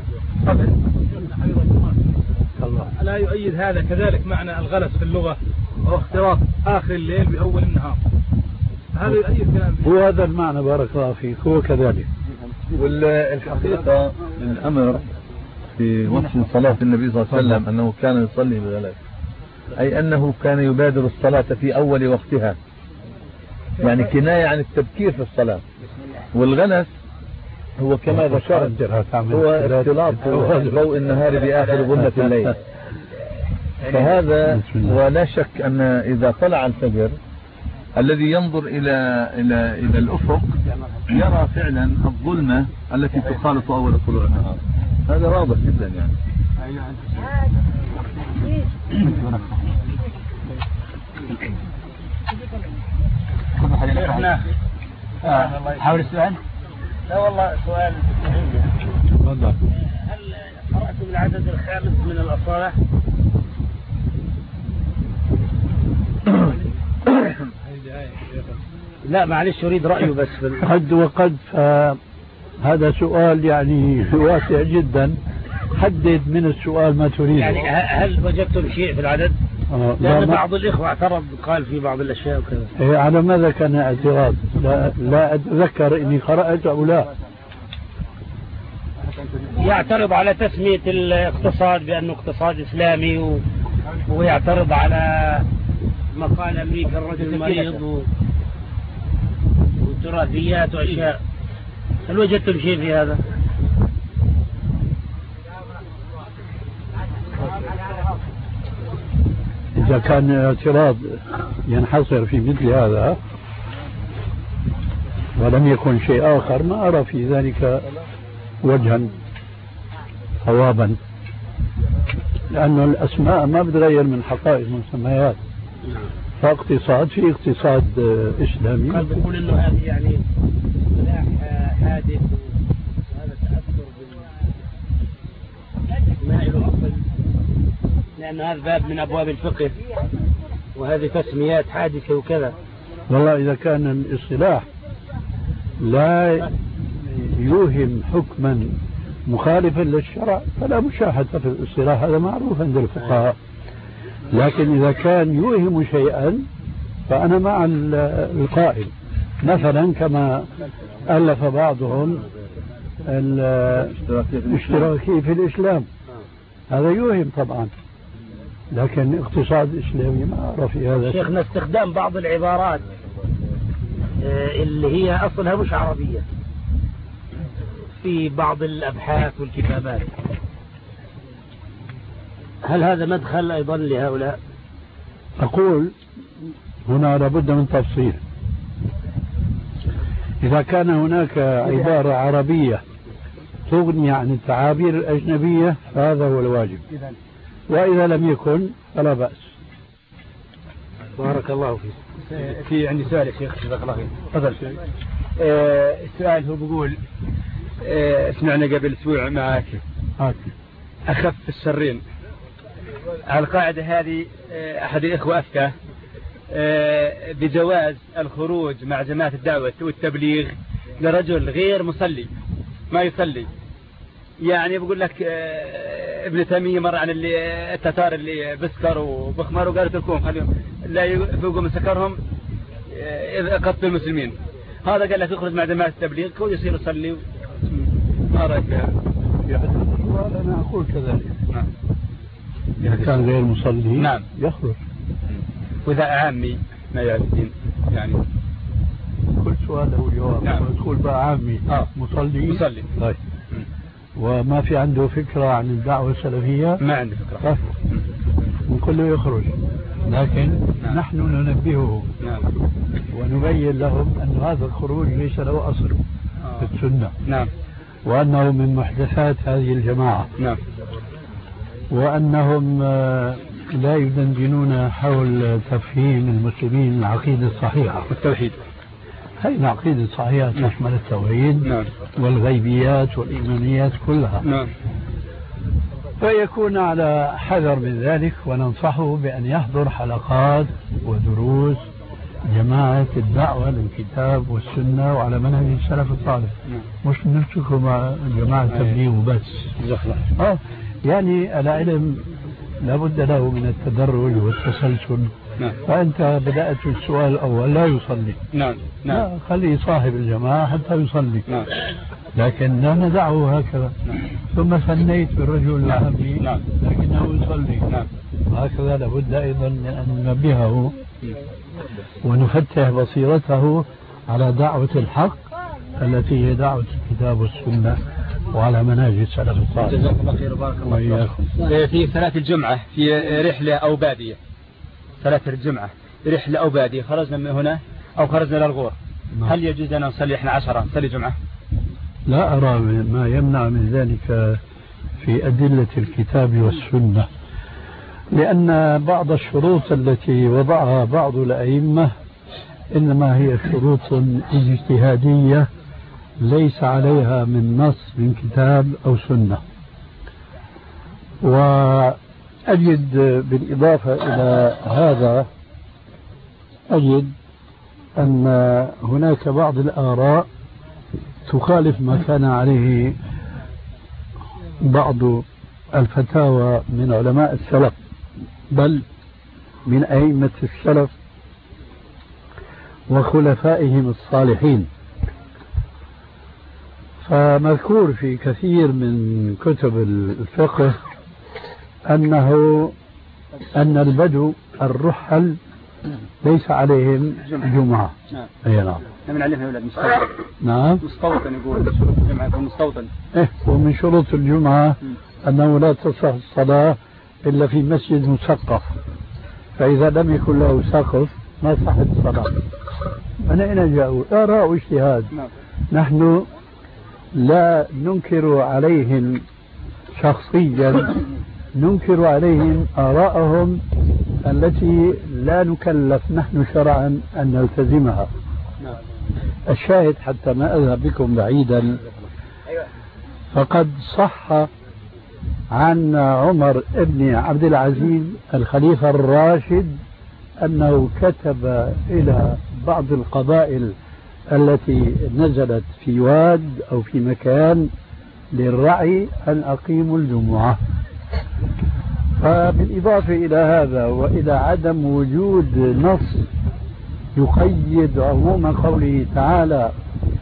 ألا يؤيد هذا كذلك معنى الغلس في اللغة هو اختلاط آخر الليل بأول النهار؟ هذا يؤيد كلام هو هذا المعنى بارك الله فيك، هو كذلك. والحقيقة الأمر في وقت صلاة النبي صلى الله عليه وسلم أنه كان يصلي بغلس، أي أنه كان يبادر الصلاة في أول وقتها، يعني كناية عن التبكير في الصلاة. والغلس هو كما ذكرت هو اختلاط ضوء النهار بآخر ظلمة الليل. فهذا ولا شك أن إذا طلع الفجر الذي ينظر إلى الأفق يرى فعلا الظلمة التي تخالط أول طلوع النهار. هذا واضح جدا يعني. حول السؤال. لا والله سؤال تفضل. هل قرأت بالعدد الخامس من الأصالة؟ لا معلش أريد رأيه بس قد وقد، هذا سؤال يعني واسع جدا. حدد من السؤال ما تريد. يعني هل وجدتم شيء في العدد؟ لأن بعض الإخوة اعترض قال في بعض الأشياء وكذا. على ماذا كان اعتراض؟ لا أتذكر إني قرأت أو لا. يعترض على تسمية الاقتصاد بأنه اقتصاد إسلامي ويعترض على مقال أمريكا الرجل المريض وتراثيات وأشياء. هل وجدتم شيء في هذا؟ إذا كان اعتراض ينحصر في مثل هذا ولم يكن شيء آخر، ما أرى في ذلك وجها صوابا، لأن الأسماء ما بتغير من حقائق المسميات. فاقتصاد في اقتصاد إسلامي. قال بقول إنه هذه يعني سلاح حادث، وهذا تأثر بالماء الأصل، لأن هذا باب من أبواب الفقه وهذه تسميات حادثة وكذا. والله إذا كان الاصطلاح لا يوهم حكما مخالفا للشرع فلا مشاهدة في الاصطلاح، هذا معروف عند الفقهاء. لكن إذا كان يوهم شيئا فأنا مع القائل، مثلا كما ألف بعضهم الاشتراكي في الإسلام، هذا يوهم طبعا، لكن اقتصاد إسلامي ما أعرف في هذا. شيخنا استخدام بعض العبارات اللي هي أصلها مش عربية في بعض الأبحاث والكتابات، هل هذا مدخل أيضا لهؤلاء؟ أقول هنا لابد من تفصيل. إذا كان هناك عبارة عربية تغني عن التعابير الأجنبية فهذا هو الواجب، وإذا لم يكن فلا بأس. بارك الله فيك. في عندي سؤال يا شيخ، جزاك الله خير. تفضل. السؤال هو بيقول سمعنا قبل أسبوع معك أخف الشرين. على القاعدة هذه أحد الإخوة أفتى بجواز الخروج مع جماعة الدعوة والتبليغ لرجل غير مصلي ما يصلي. يعني بقول لك ابن تيمية مر عن التتار اللي بسكروا وبخمروا قالوا تركوهم خليهم لا يفوقوا من سكرهم قتلوا المسلمين. هذا قال لك يخرج مع جماعة التبليغ ويصير يصلي. ما رأيك في هذا؟ أنا أقول كذلك. نعم. إذا كان غير مصلي نعم يخرج. وإذا عامي ما يعرف الدين يعني كل سؤال له جواب. نعم. تقول بقى عامي مصلي. طيب. وما في عنده فكرة عن الدعوة السلفية؟ ما عنده فكرة. طيب. نقول له يخرج، لكن نعم. نحن ننبهه نعم. ونبين لهم أن هذا الخروج ليس له أصل في السنة. نعم. وأنه من محدثات هذه الجماعة. نعم. وأنهم لا يدندنون حول تفهيم المسلمين العقيدة الصحيحة والتوحيد. هذه العقيدة الصحيحة تشمل التوحيد نعم. والغيبيات والإيمانيات كلها. نعم. فيكون على حذر من ذلك، وننصحه بأن يحضر حلقات ودروس جماعة الدعوة للكتاب والسنة وعلى منهج السلف الصالح. مش نمسكه مع جماعة التبليغ وبس. يعني العلم لابد له من التدرج والتسلسل. نعم. فأنت بدأت السؤال الأول لا يصلي. نعم. لا خليه صاحب الجماعة حتى يصلي. نعم. لكن لا ندعه هكذا. نعم. ثم ثنيت بالرجل العامي. نعم. لكنه يصلي. نعم. هكذا لابد أيضا أن ننبهه ونفتح بصيرته على دعوة الحق التي هي دعوة الكتاب والسنة وعلى منهج السلف الصالح. جزاك الله خير وبارك الله فيك. في صلاة الجمعة في رحلة أو بادية، صلاة الجمعة رحلة أو بادية، خرجنا من هنا أو خرجنا للغور، هل يجوز أن نصلي إحنا 10 نصلي جمعة؟ لا أرى ما يمنع من ذلك في أدلة الكتاب والسنة، لأن بعض الشروط التي وضعها بعض الأئمة إنما هي شروط اجتهادية ليس عليها من نص من كتاب أو سنة. وأجد بالإضافة إلى هذا أجد أن هناك بعض الآراء تخالف ما كان عليه بعض الفتاوى من علماء السلف، بل من أئمة السلف وخلفائهم الصالحين. فمذكور في كثير من كتب الفقه أن البدو الرحل ليس عليهم جمعة. أي نعم. من عليهم يا أولاد مستوطن. نعم. مستوطن يقول من شروط الجمعة يكون مستوطن. ومن شروط الجمعة أنه لا تصح الصلاة إلا في مسجد مسقف، فإذا لم يكن له سقف ما صحت الصلاة. من أين جاءوا؟ آراء واجتهاد. نحن لا ننكر عليهم شخصيا، ننكر عليهم آراءهم التي لا نكلف نحن شرعا أن نلتزمها. الشاهد حتى ما أذهب بكم بعيدا، فقد صح عن عمر بن عبد العزيز الخليفة الراشد أنه كتب إلى بعض القبائل التي نزلت في واد أو في مكان للرعي أن أقيموا الجمعة. فبالإضافة إلى هذا وإلى عدم وجود نص يقيد عموم قوله تعالى: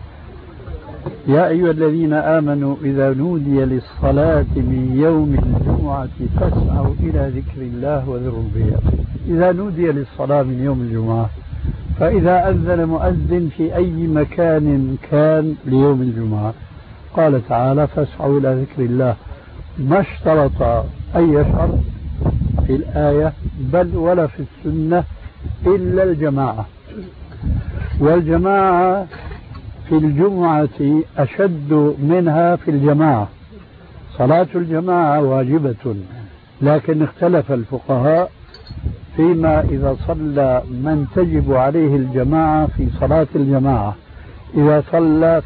يا أيها الذين آمنوا إذا نودي للصلاة من يوم الجمعة فاسعوا إلى ذكر الله وذروا البيع. إذا نودي للصلاة من يوم الجمعة، فإذا أذن مؤذن في أي مكان كان ليوم الجمعة، قال تعالى: فاسعوا إلى ذكر الله. ما اشترط أي شرط في الآية بل ولا في السنة إلا الجماعة، والجماعة في الجمعة أشد منها في الجماعة. صلاة الجماعة واجبة، لكن اختلف الفقهاء فيما إذا صلى من تجب عليه الجماعة في صلاة الجماعة، إذا صلى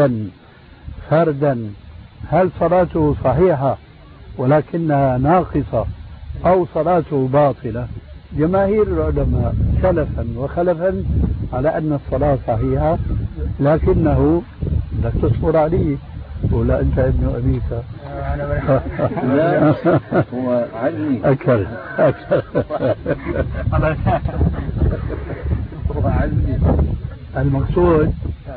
فردا هل صلاته صحيحة ولكنها ناقصة أو صلاته باطلة؟ جماهير العلماء سلفا وخلفا على أن الصلاة صحيحة، لكنه لا تصبر عليه ولا أنت ابن أبيك. لا هو علمي أكل هو علمي. المقصود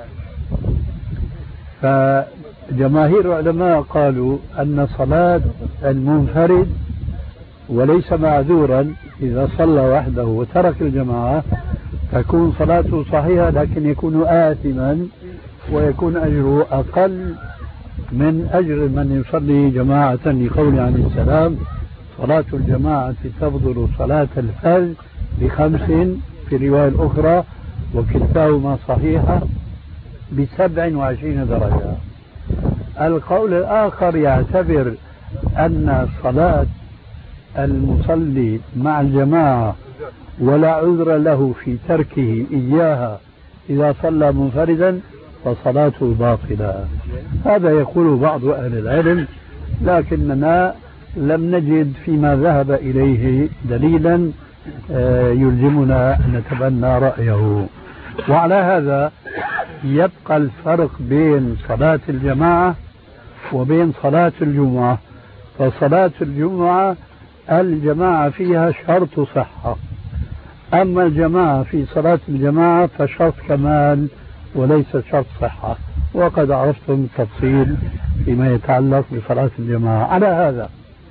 فجماهير العلماء قالوا أن صلاة المنفرد وليس معذورا إذا صلى وحده وترك الجماعة تكون صلاته صحيحة، لكن يكون آثما ويكون أجره أقل من أجر من يصلي جماعة، لقول عليه السلام: صلاة الجماعة تفضل صلاة الفرد ب5 في الرواية الأخرى، وكلتاهما صحيحة ب27 درجة. القول الآخر يعتبر أن صلاة المصلي مع الجماعة ولا عذر له في تركه إياها إذا صلى منفردا فصلاته باطلة. هذا يقول بعض أهل العلم، لكننا لم نجد فيما ذهب إليه دليلا يلزمنا أن نتبنى رأيه. وعلى هذا يبقى الفرق بين صلاة الجماعة وبين صلاة الجمعة. فصلاة الجمعة الجماعة فيها شرط صحة، أما الجماعة في صلاة الجماعة فشرط كمال وليس شرط صحة، وقد عرفتم التفصيل فيما يتعلق بصلاة الجماعة. على هذا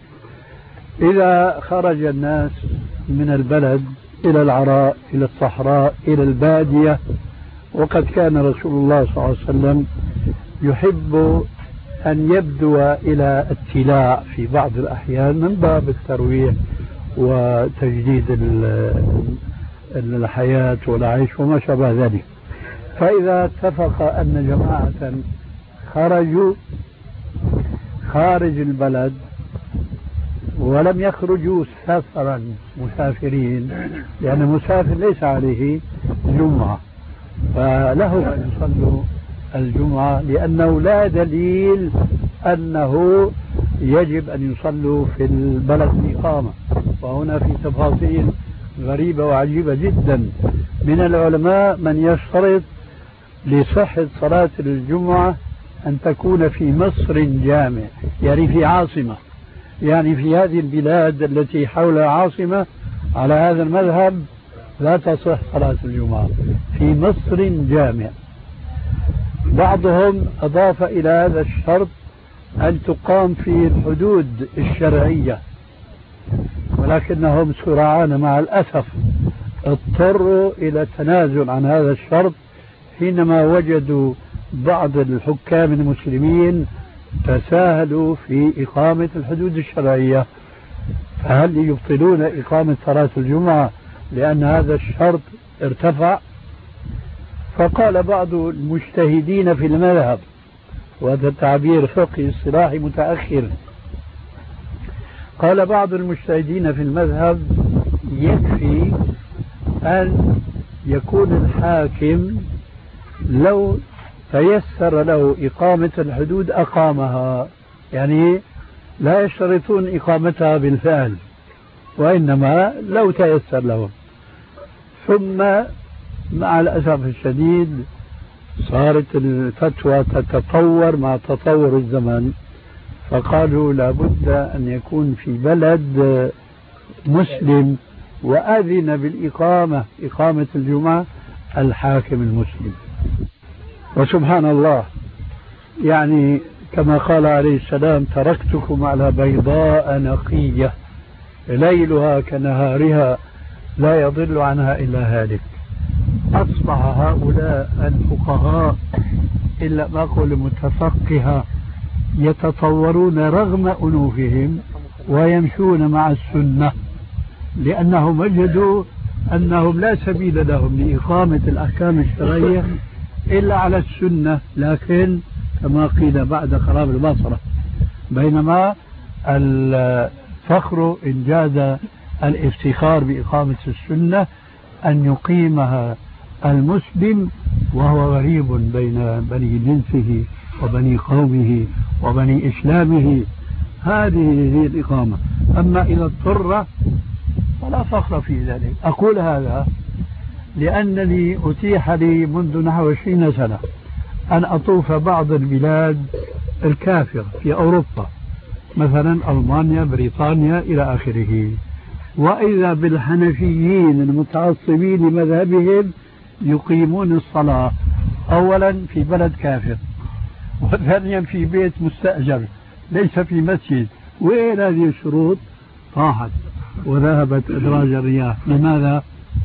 إذا خرج الناس من البلد إلى العراء إلى الصحراء إلى البادية، وقد كان رسول الله صلى الله عليه وسلم يحب أن يبدو إلى التلاع في بعض الأحيان من باب الترويح وتجديد الحياة والعيش وما شابه ذلك، فإذا اتفق أن جماعة خرجوا خارج البلد ولم يخرجوا سفرا مسافرين، لأن المسافر ليس عليه جمعة، فله أن يصلوا الجمعة، لأنه لا دليل أنه يجب أن يصلوا في البلد الإقامة. وهنا في تفاصيل غريبة وعجيبة جدا. من العلماء من يشترط لصحة صلاة الجمعة أن تكون في مصر جامع، يعني في عاصمة، يعني في هذه البلاد التي حولها عاصمة. على هذا المذهب لا تصح صلاة الجمعة في مصر جامع. بعضهم أضاف إلى هذا الشرط أن تقام في الحدود الشرعية، ولكنهم سرعان مع الأسف اضطروا إلى التنازل عن هذا الشرط حينما وجدوا بعض الحكام المسلمين تساهلوا في إقامة الحدود الشرعية. فهل يبطلون إقامة صلاة الجمعة لأن هذا الشرط ارتفع؟ فقال بعض المجتهدين في المذهب، وهذا التعبير فقهي اصطلاحي متأخر، قال بعض المجتهدين في المذهب يكفي أن يكون الحاكم لو تيسر له إقامة الحدود أقامها، يعني لا يشترطون إقامتها بالفعل، وإنما لو تيسر لهم. ثم مع الأسف الشديد صارت الفتوى تتطور مع تطور الزمن، فقالوا لابد أن يكون في بلد مسلم وأذن بالإقامة، إقامة الجمعة، الحاكم المسلم. وسبحان الله، يعني كما قال عليه السلام: تركتكم على بيضاء نقية ليلها كنهارها لا يضل عنها إلا هالك. أصبح هؤلاء الفقهاء إلا ما أقول متفقهة يتطورون رغم أنوفهم ويمشون مع السنة، لأنهم وجدوا أنهم لا سبيل لهم لإقامة الأحكام الشرعية إلا على السنة، لكن كما قيل بعد خراب البصرة. بينما الفخر إن جاز الافتخار بإقامة السنة أن يقيمها المسلم وهو غريب بين بني جنسه وبني قومه وبني إسلامه، هذه هي الإقامة. أما إذا اضطر فلا فخر في ذلك. أقول هذا لأنني أتيح لي منذ نحو 20 سنة أن أطوف بعض البلاد الكافرة في أوروبا، مثلا ألمانيا، بريطانيا إلى آخره، وإذا بالحنفيين المتعصبين لمذهبهم يقيمون الصلاة أولا في بلد كافر، وثانيا في بيت مستأجر ليس في مسجد. وين هذه الشروط؟ طاحت وذهبت أدراج الرياح. لماذا؟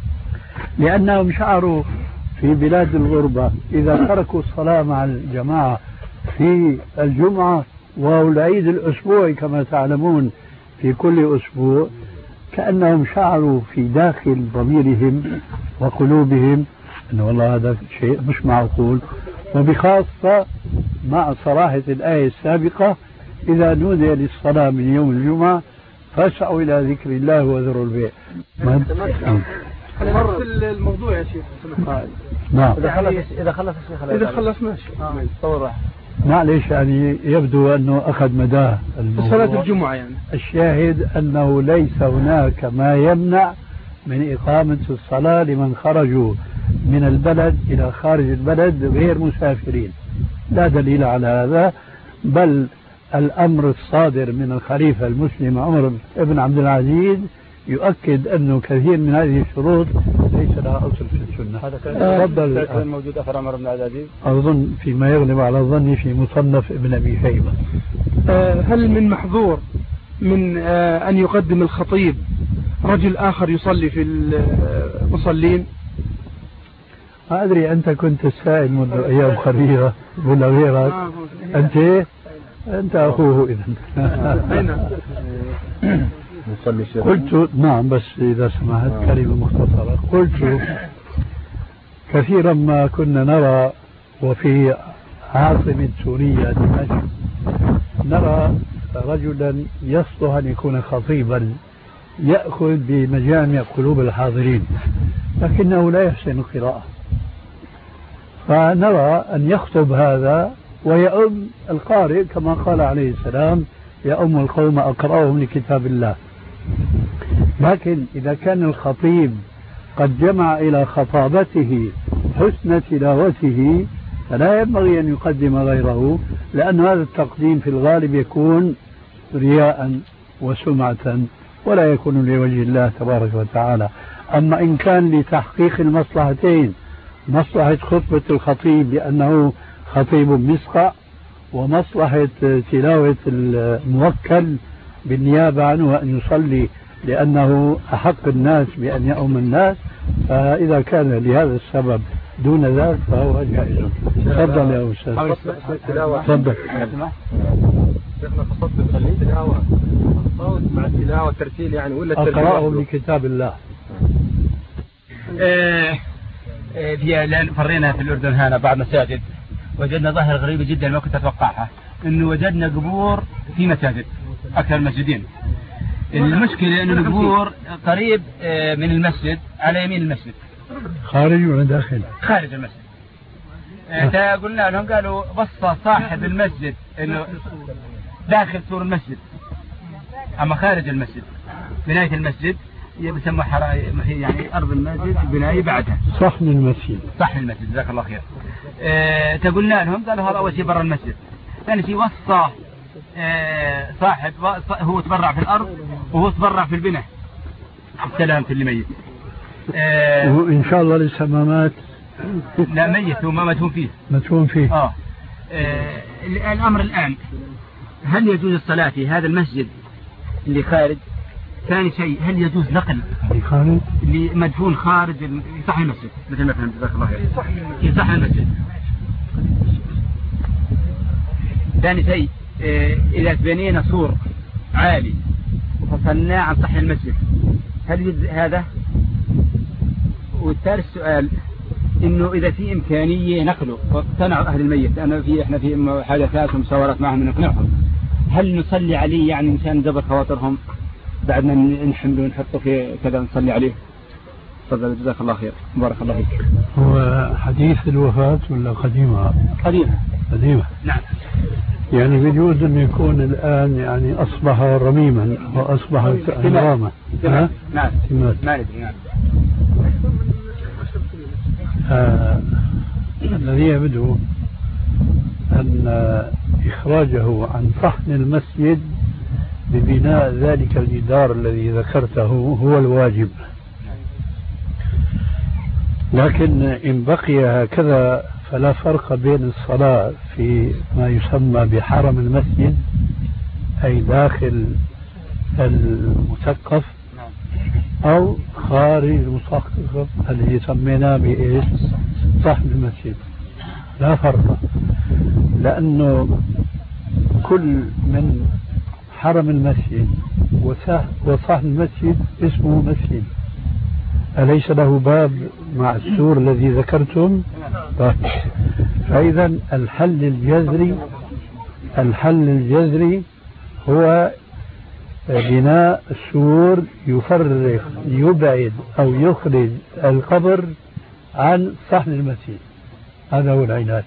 لأنهم شعروا في بلاد الغربة إذا تركوا الصلاة مع الجماعة في الجمعة والعيد الأسبوعي كما تعلمون في كل أسبوع، كأنهم شعروا في داخل ضميرهم وقلوبهم أن والله هذا شيء مش معقول. وبخاصة مع صراحة الآية السابقة: إذا نودي للصلاة من يوم الجمعة فاسعوا إلى ذكر الله وذروا البيع. نفس الموضوع يا شيخ. نعم. إذا خلص الشيخ إذا خلص ماشي. معلش، يعني يبدو أنه أخذ مداه صلاة الجمعة. يعني الشاهد أنه ليس هناك ما يمنع من إقامة الصلاة لمن خرجوا من البلد إلى خارج البلد غير مسافرين، لا دليل على هذا. بل الأمر الصادر من الخليفة المسلم عمر بن عبد العزيز يؤكد أنه كثير من هذه الشروط ليس لها أصل في السنة. هذا كان موجود أثر عمر بن عبد العزيز، أظن فيما يغلب على ظني في مصنف ابن أبي شيبة. هل من محظور من أن يقدم الخطيب رجل آخر يصلي في المصلين؟ ما أدري، أنت كنت السائل منذ أيام قليلة ولا غيرك؟ أنت أخوه إذن. قلت نعم، بس إذا سمحت كلمة مختصرة. قلت كثيرا ما كنا نرى وفي عاصمة سوريا دمشق نرى رجلا يصلح أن يكون خطيبا يأخذ بمجامع قلوب الحاضرين، لكنه لا يحسن القراءة، فنرى أن يخطب هذا ويؤم القارئ كما قال عليه السلام: يؤم القوم أقرأهم لكتاب الله. لكن إذا كان الخطيب قد جمع إلى خطابته حسن تلاوته فلا ينبغي أن يقدم غيره، لأن هذا التقديم في الغالب يكون رياء وسمعة ولا يكون لوجه الله تبارك وتعالى. أما إن كان لتحقيق المصلحتين، مصلحة خطبة الخطيب لأنه خطيب مسقع، ومصلحة تلاوة الموكل بالنيابة عنه أن يصلي لأنه أحق الناس بأن يؤم الناس، فإذا كان لهذا السبب دون ذلك فهو جائز. تفضل يا أستاذ. تفضل. شيخنا قصدت التلاوة الصوت مع التلاوة الترتيل يعني ولا أقرأه لكتاب الله. لأن فرينا في الأردن هنا بعض مساجد وجدنا ظاهرة غريبة جدا ما كنت أتوقعها، إنه وجدنا قبور في مساجد أكثر المسجدين. المشكلة إنه القبور قريب من المسجد على يمين المسجد. خارج ولا داخل؟ خارج المسجد. قلنا لهم قالوا بص صاحب المسجد إنه داخل سور المسجد، أما خارج المسجد بناية المسجد يسمى يعني أرض المسجد بناية بعدها صحن المسجد. صحن المسجد جزاك الله خير. تقولنا لهم قالوا هذا أول شيء برا المسجد، ثاني شيء وصى صاحب هو تبرع في الأرض وهو تبرع في البناء سلامة اللي ميت. وإن شاء الله لسه ما مات. لا ميت وما مدفون فيه. مدفون فيه. الأمر الآن هل يجوز الصلاة في هذا المسجد اللي خارج؟ ثاني شيء هل يجوز نقل اللي مدفون خارج صحن المسجد مثل ما فهمت جزاك الله خير في صحن المسجد؟ ثاني شيء إذا بنينا سور عالي وفصلناه عن صحن المسجد هل يجوز هذا؟ والثالث سؤال إنه إذا في إمكانية نقله واقتنعوا أهل الميت، لأن إحنا في محادثات ومشاورات معهم نقنعهم، هل نصلي عليه يعني مشان نجبر خواطرهم بعد ما نحمله ونحطه في كذا نصلي عليه؟ تفضل جزاك الله خير بارك الله فيك. هو حديث الوفاة ولا قديمة؟ قديمة. نعم. يعني بيجوز أن يكون الآن يعني أصبح رميما وأصبح عظاما. نعم. نعم. الذي يبدو أن إخراجه عن صحن المسجد ببناء ذلك الجدار الذي ذكرته هو الواجب، لكن إن بقي هكذا فلا فرق بين الصلاة في ما يسمى بحرم المسجد أي داخل المسقف أو خارج المسقف الذي سميناه بإيش صحن المسجد، لا فرق، لأنه كل من حرم المسجد وصحن المسجد اسمه مسجد، أليس له باب مع السور الذي ذكرتم؟ طيب. فإذا الحل الجذري هو بناء السور يبعد أو يخرج القبر عن صحن المسجد، هذا هو العناد.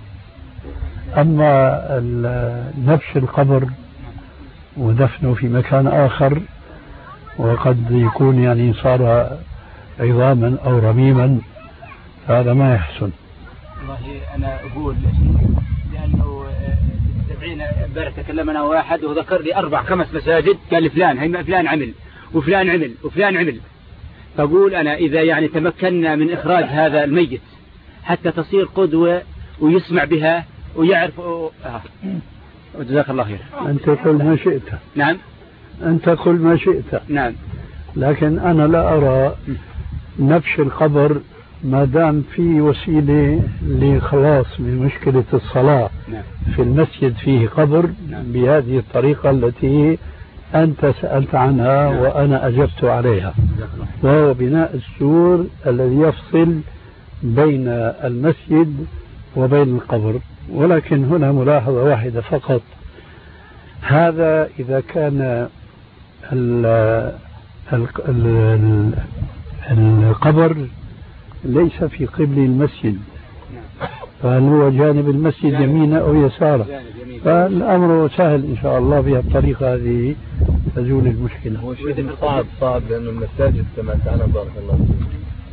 أما نفس القبر ودفنه في مكان آخر وقد يكون يعني صار عظاما أو رميما فهذا ما يحسن. والله أنا أقول لأنه تبعين امبارح تكلمنا واحد وذكر لي 4-5 مساجد قال لي فلان عمل وفلان عمل وفلان عمل، فأقول أنا إذا يعني تمكنا من إخراج هذا الميت حتى تصير قدوة ويسمع بها ويعرف جزاك الله خير. أنت قل ما شئت. نعم. أنت قل ما شئت. نعم. لكن أنا لا أرى نبش القبر ما دام في وسيلة لخلاص من مشكلة الصلاة. نعم. في المسجد فيه قبر. نعم. بهذه الطريقة التي أنت سألت عنها. نعم. وأنا أجبت عليها، وهو بناء السور الذي يفصل بين المسجد وبين القبر. ولكن هنا ملاحظة واحدة فقط، هذا إذا كان القبر ليس في قبل المسجد، فهل هو جانب المسجد يمينا أو يسارا؟ فالأمر سهل إن شاء الله بهالطريقة هذه تزول المشكلة. هو شيء صعب لأنه المساجد كما تعلم بارك الله فيك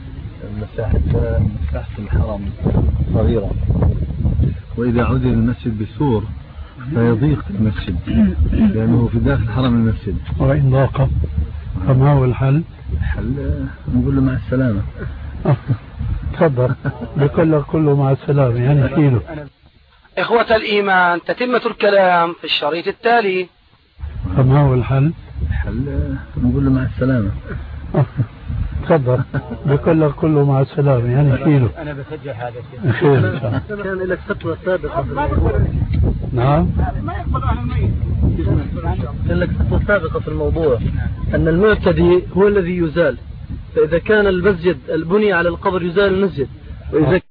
مساحة الحرم صغيرة، وإذا عدل المسجد بسور فيضيق المسجد لأنه في داخل حرم المسجد. وإن ضاق فما هو الحل؟ الحل نقول له مع السلامة. تفضل بكل كله مع السلامة يعني شيله. إخوة الإيمان، تتمة الكلام في الشريط التالي. فما هو الحل؟ الحل نقول له مع السلامة. تفضل بكل كله مع السلامة يعني شيله. أنا بسجل هذا الشيء. كان لك فتوى سابقة في الموضوع. نعم. كان لك فتوى سابقة في الموضوع أن المعتدي هو الذي يزال، فإذا كان المسجد البني على القبر يزال المسجد، وإذا